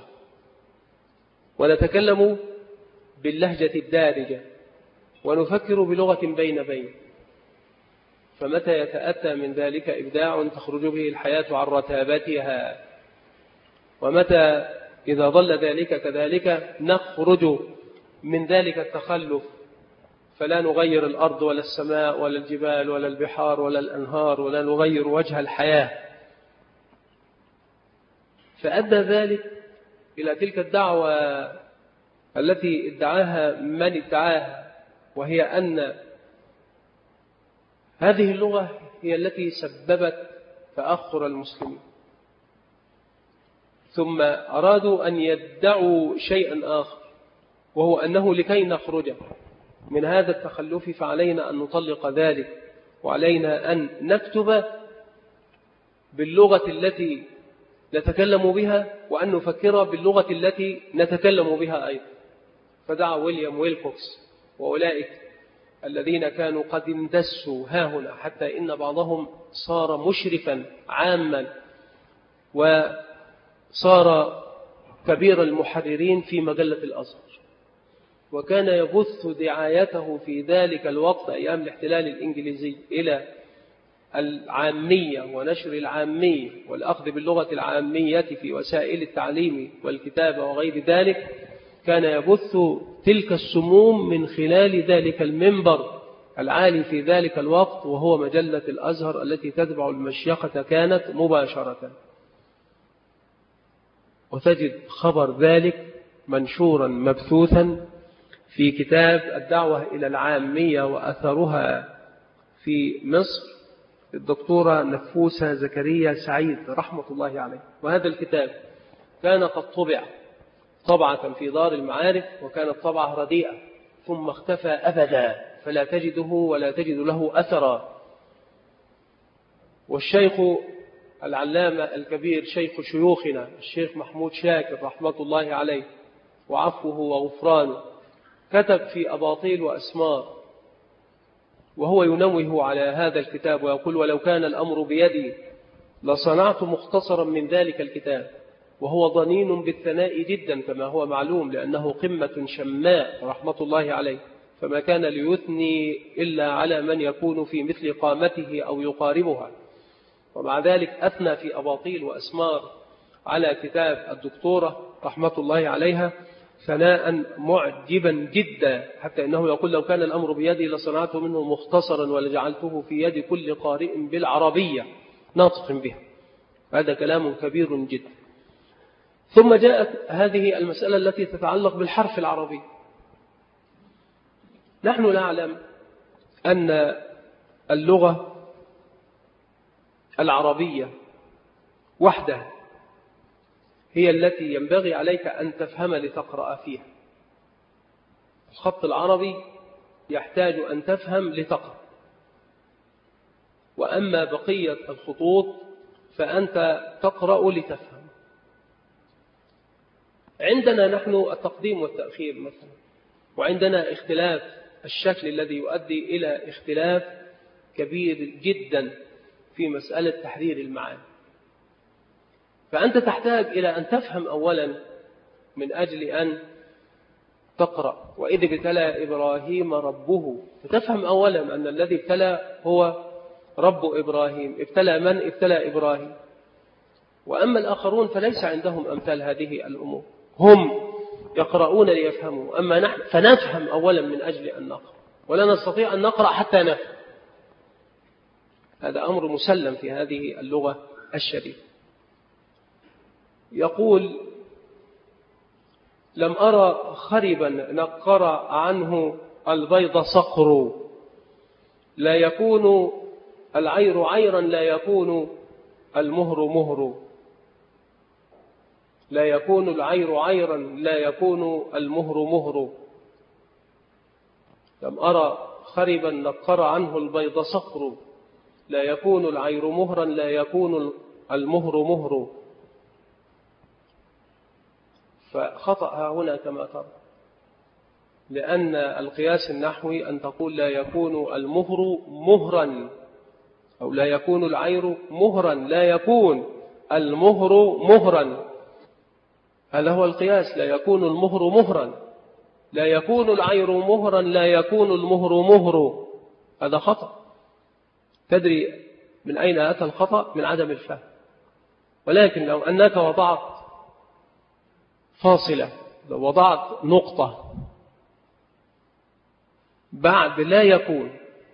ونتكلم باللهجة الدارجة ونفكر بلغة بين بين، فمتى يتأتى من ذلك إبداع تخرج به الحياة عن رتابتها؟ ومتى إذا ظل ذلك كذلك نخرج من ذلك التخلف فلا نغير الأرض ولا السماء ولا الجبال ولا البحار ولا الأنهار ولا نغير وجه الحياة. فأدى ذلك إلى تلك الدعوة التي ادعاها من ادعاها، وهي أن هذه اللغة هي التي سببت تأخر المسلمين، ثم أرادوا أن يدعوا شيئا آخر، وهو أنه لكي نخرج من هذا التخلف فعلينا أن نطلق ذلك، وعلينا أن نكتب باللغة التي نتكلم بها وأن نفكر باللغة التي نتكلم بها أيضا. فدعا ويليام ويلكوكس وأولئك الذين كانوا قد اندسوا هاهنا، حتى إن بعضهم صار مشرفا عاما وصار كبير المحررين في مجلة الأزهر، وكان يبث دعايته في ذلك الوقت أيام الاحتلال الإنجليزي إلى العامية ونشر العامية والأخذ باللغة العامية في وسائل التعليم والكتابة وغير ذلك. كان يبث تلك السموم من خلال ذلك المنبر العالي في ذلك الوقت، وهو مجلة الأزهر التي تتبع المشيخة كانت مباشرة. وتجد خبر ذلك منشورا مبثوثا في كتاب الدعوة إلى العامية وأثرها في مصر الدكتورة نفوسة زكريا سعيد رحمة الله عليه. وهذا الكتاب كان قد طبع طبعة في دار المعارف، وكانت طبعة رديئة، ثم اختفى أبدا، فلا تجده ولا تجد له أثرا. والشيخ العلامة الكبير شيخ شيوخنا الشيخ محمود شاكر رحمة الله عليه وعفوه وغفرانه كتب في أباطيل وأسمار، وهو ينوه على هذا الكتاب ويقول: ولو كان الأمر بيدي لصنعت مختصرا من ذلك الكتاب. وهو ضنين بالثناء جدا كما هو معلوم، لأنه قمة شماء رحمة الله عليه، فما كان ليثني إلا على من يكون في مثل قامته أو يقاربها. ومع ذلك أثنى في أباطيل وأسمار على كتاب الدكتورة رحمة الله عليها ثناء معجبا جدا، حتى إنه يقول: لو كان الأمر بيدي لصنعته منه مختصرا ولجعلته في يد كل قارئ بالعربية ناطق بها. هذا كلام كبير جدا. ثم جاءت هذه المسألة التي تتعلق بالحرف العربي. نحن نعلم أن اللغة العربية وحدها هي التي ينبغي عليك أن تفهم لتقرأ فيها. الخط العربي يحتاج أن تفهم لتقرأ، وأما بقية الخطوط فأنت تقرأ لتفهم. عندنا نحن التقديم والتأخير مثلا، وعندنا اختلاف الشكل الذي يؤدي إلى اختلاف كبير جدا في مسألة تحرير المعاني. فأنت تحتاج إلى أن تفهم أولا من أجل أن تقرأ. وإذ ابتلى إبراهيم ربه، فتفهم أولا أن الذي ابتلى هو رب إبراهيم. ابتلى من؟ ابتلى إبراهيم. وأما الآخرون فليس عندهم أمثال هذه الأمور، هم يقرؤون ليفهموا. أما نحن فنفهم أولا من أجل أن نقرأ، ولا نستطيع أن نقرأ حتى نفهم. هذا أمر مسلم في هذه اللغة الشريفة. يقول: لم أرى خربا نقر عنه البيض صقر، لا يكون العير عيرا لا يكون المهر مهر، لا يكون العير عيرا لا يكون المهر مهر. لم أرى خربا نقر عنه البيض صقر، لا يكون العير مهرا لا يكون المهر مهر. فخطأ هنا كما ترى، لأن القياس النحوي أن تقول لا يكون المهر مهرا، أو لا يكون العير مهرا لا يكون المهر مهرا. هذا هو القياس، لا يكون المهر مهرا لا يكون العير مهرا لا يكون المهر مهر. هذا خطأ. تدري من أين أتى الخطأ؟ من عدم الفهم. ولكن لو أنك وضعت فاصلة، لو وضعت نقطة بعد لا يكون،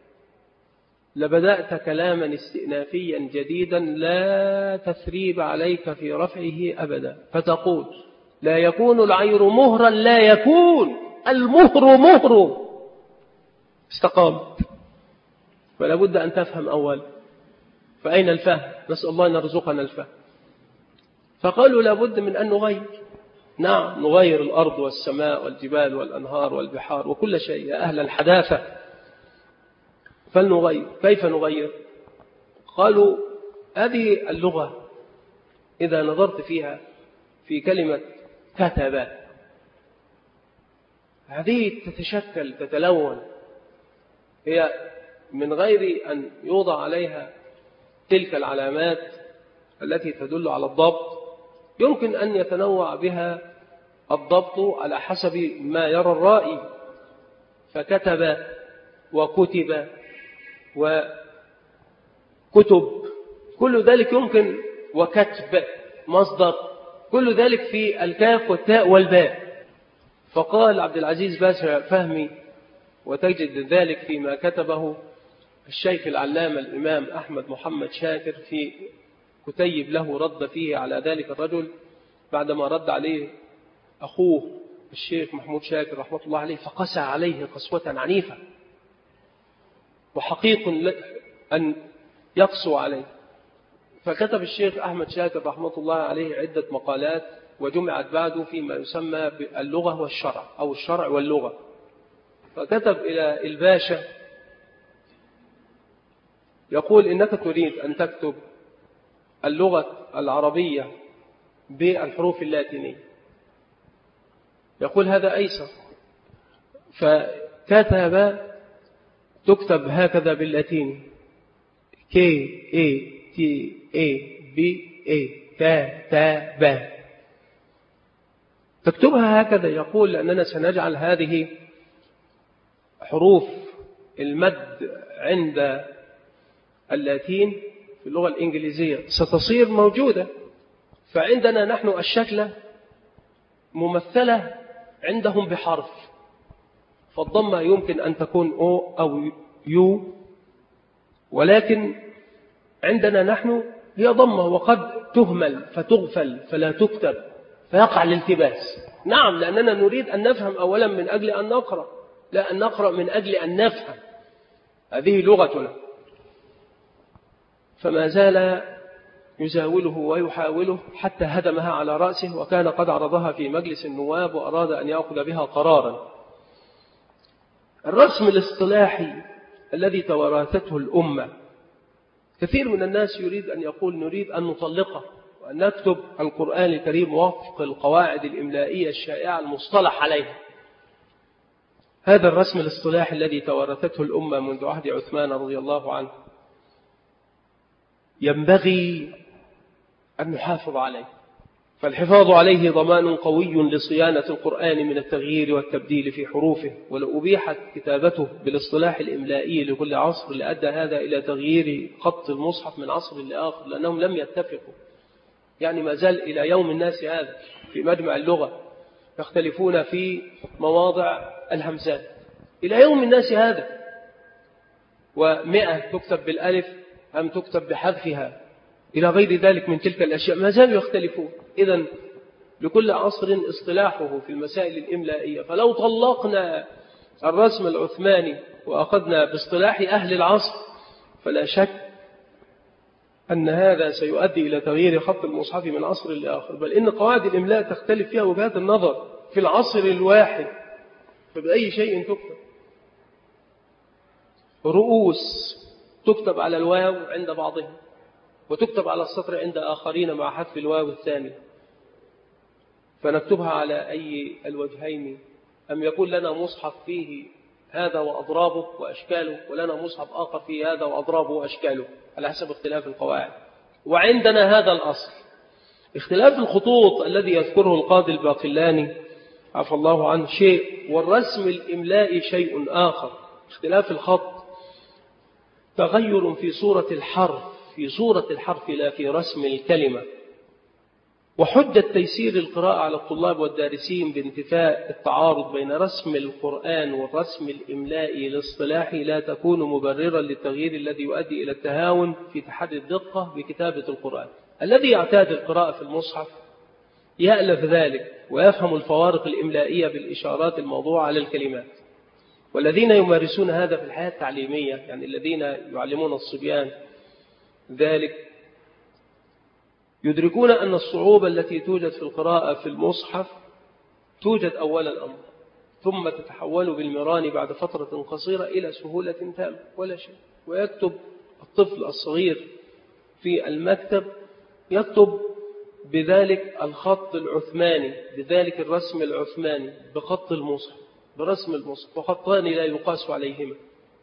لبدأت كلاما استئنافيا جديدا لا تثريب عليك في رفعه أبدا، فتقول: لا يكون العير مهرا لا يكون المهر مهر. استقامت. فلا بد أن تفهم أول. فأين الفهم؟ نسأل الله أن يرزقنا الفهم. فقالوا لا بد من أن نغير. نعم، نغير الأرض والسماء والجبال والأنهار والبحار وكل شيء يا أهل الحداثة، فلنغير. كيف نغير؟ قالوا: هذه اللغة إذا نظرت فيها في كلمة كتب، هذه تتشكل تتلون، هي من غير أن يوضع عليها تلك العلامات التي تدل على الضبط. يمكن أن يتنوع بها الضبط على حسب ما يرى الرائي، فكتب وكتب وكتب كل ذلك يمكن، وكتب مصدر، كل ذلك في الكاف والتاء والباء. فقال عبد العزيز باشا فهمي، وتجد ذلك فيما كتبه الشيخ العلامة الإمام أحمد محمد شاكر في كتيب له رد فيه على ذلك الرجل بعدما رد عليه أخوه الشيخ محمود شاكر رحمة الله عليه فقسى عليه قسوة عنيفة، وحقيق أن يقسو عليه. فكتب الشيخ أحمد شاكر رحمة الله عليه عدة مقالات وجمعت بعده فيما يسمى باللغة والشرع أو الشرع واللغة. فكتب إلى الباشا يقول إنك تريد أن تكتب اللغة العربية بالحروف اللاتينية، يقول هذا أيسر. فكتب تكتب هكذا باللاتيني كي اي تي اي بي اي تا تا با، تكتبها هكذا. يقول لأننا سنجعل هذه حروف المد عند اللاتين في اللغة الإنجليزية ستصير موجودة، فعندنا نحن الشكلة ممثلة عندهم بحرف، فالضمة يمكن أن تكون أو أو يو، ولكن عندنا نحن هي ضمة وقد تهمل فتغفل فلا تكتب فيقع الالتباس. نعم، لأننا نريد أن نفهم أولا من أجل أن نقرأ، لا أن نقرأ من أجل أن نفهم، هذه لغتنا. فما زال يزاوله ويحاوله حتى هدمها على رأسه، وكان قد عرضها في مجلس النواب وأراد أن يأخذ بها قرارا. الرسم الاصطلاحي الذي توارثته الأمة، كثير من الناس يريد أن يقول نريد أن نطلقه وأن نكتب القرآن الكريم وفق القواعد الإملائية الشائعة المصطلح عليها. هذا الرسم الاصطلاحي الذي توارثته الأمة منذ عهد عثمان رضي الله عنه ينبغي أن نحافظ عليه، فالحفاظ عليه ضمان قوي لصيانة القرآن من التغيير والتبديل في حروفه. ولو أبيحت كتابته بالاصطلاح الإملائي لكل عصر لأدى هذا إلى تغيير خط المصحف من عصر لآخر، لأنهم لم يتفقوا. يعني ما زال إلى يوم الناس هذا في مجمع اللغة يختلفون في مواضع الهمزات إلى يوم الناس هذا، ومئة تكتب بالألف أم تكتب بحذفها إلى غير ذلك من تلك الأشياء، ما زالوا يختلفون. إذن لكل عصر اصطلاحه في المسائل الإملائية. فلو طلقنا الرسم العثماني وأخذنا باصطلاح أهل العصر فلا شك أن هذا سيؤدي إلى تغيير خط المصحف من عصر لآخر، بل إن قواعد الإملاء تختلف فيها وجهات النظر في العصر الواحد، فبأي شيء تكتب. رؤوس تكتب على الواو عند بعضهم وتكتب على السطر عند آخرين مع حذف الواو الثاني، فنكتبها على أي الوجهين؟ أم يكون لنا مصحف فيه هذا وأضرابه وأشكاله، ولنا مصحف آخر فيه هذا وأضرابه وأشكاله على حسب اختلاف القواعد. وعندنا هذا الأصل. اختلاف الخطوط الذي يذكره القاضي الباقلاني عفى الله عنه شيء، والرسم الإملائي شيء آخر. اختلاف الخط تغير في صورة الحرف، في صورة الحرف لا في رسم الكلمة. وحجة تيسير القراءة على الطلاب والدارسين بانتفاء التعارض بين رسم القرآن والرسم الإملائي الاصطلاحي لا تكون مبررا للتغيير الذي يؤدي إلى التهاون في تحدي الدقة بكتابة القرآن. الذي يعتاد القراءة في المصحف يألف ذلك ويفهم الفوارق الإملائية بالإشارات الموضوعة على الكلمات. والذين يمارسون هذا في الحياة التعليمية، يعني الذين يعلمون الصبيان ذلك، يدركون أن الصعوبة التي توجد في القراءة في المصحف توجد أول الأمر، ثم تتحول بالمران بعد فترة قصيرة إلى سهولة تامة ولا شيء. ويكتب الطفل الصغير في المكتب يكتب بذلك الخط العثماني، بذلك الرسم العثماني، بخط المصحف، برسم المصحف، وخطان لا يقاس عليهما،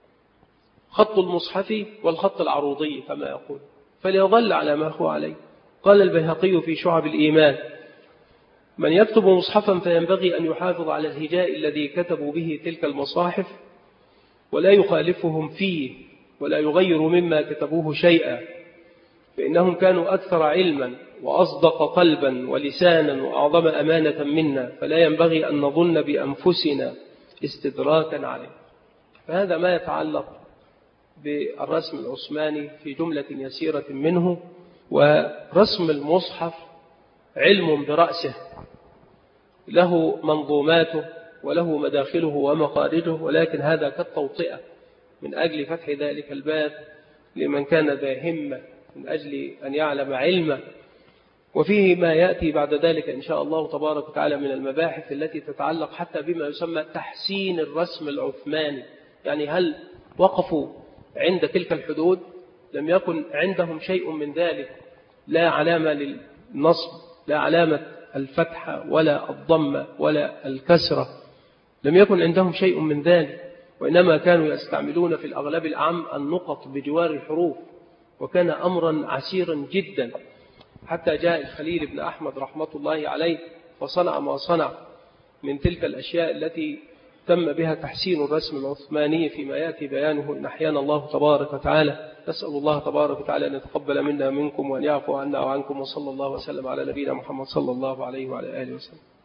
خط المصحف والخط العروضي كما يقول، فليظل على ما هو عليه. قال البيهقي في شعب الإيمان: من يكتب مصحفا فينبغي أن يحافظ على الهجاء الذي كتبوا به تلك المصاحف ولا يخالفهم فيه ولا يغير مما كتبوه شيئا، فإنهم كانوا أكثر علما وأصدق قلبا ولسانا وأعظم أمانة منا، فلا ينبغي أن نظن بأنفسنا استدراكا عليه. فهذا ما يتعلق بالرسم العثماني في جملة يسيرة منه. ورسم المصحف علم برأسه، له منظوماته وله مداخله ومخارجه، ولكن هذا كالتوطئة من أجل فتح ذلك الباب لمن كان ذا همة من أجل أن يعلم علمه. وفيه ما يأتي بعد ذلك إن شاء الله تبارك وتعالى من المباحث التي تتعلق حتى بما يسمى تحسين الرسم العثماني، يعني هل وقفوا عند تلك الحدود؟ لم يكن عندهم شيء من ذلك، لا علامة للنصب، لا علامة الفتحة ولا الضمة ولا الكسرة، لم يكن عندهم شيء من ذلك، وإنما كانوا يستعملون في الأغلب العام النقط بجوار الحروف، وكان أمرا عسيرا جدا، حتى جاء الخليل بن أحمد رحمة الله عليه وصنع ما صنع من تلك الأشياء التي تم بها تحسين الرسم العثماني فيما يأتي بيانه إن أحيانا الله تبارك وتعالى. نسأل الله تبارك وتعالى أن يتقبل منا منكم وأن يعفو عنا وعنكم، وصلى الله وسلم على نبينا محمد صلى الله عليه وعلى آله وسلم.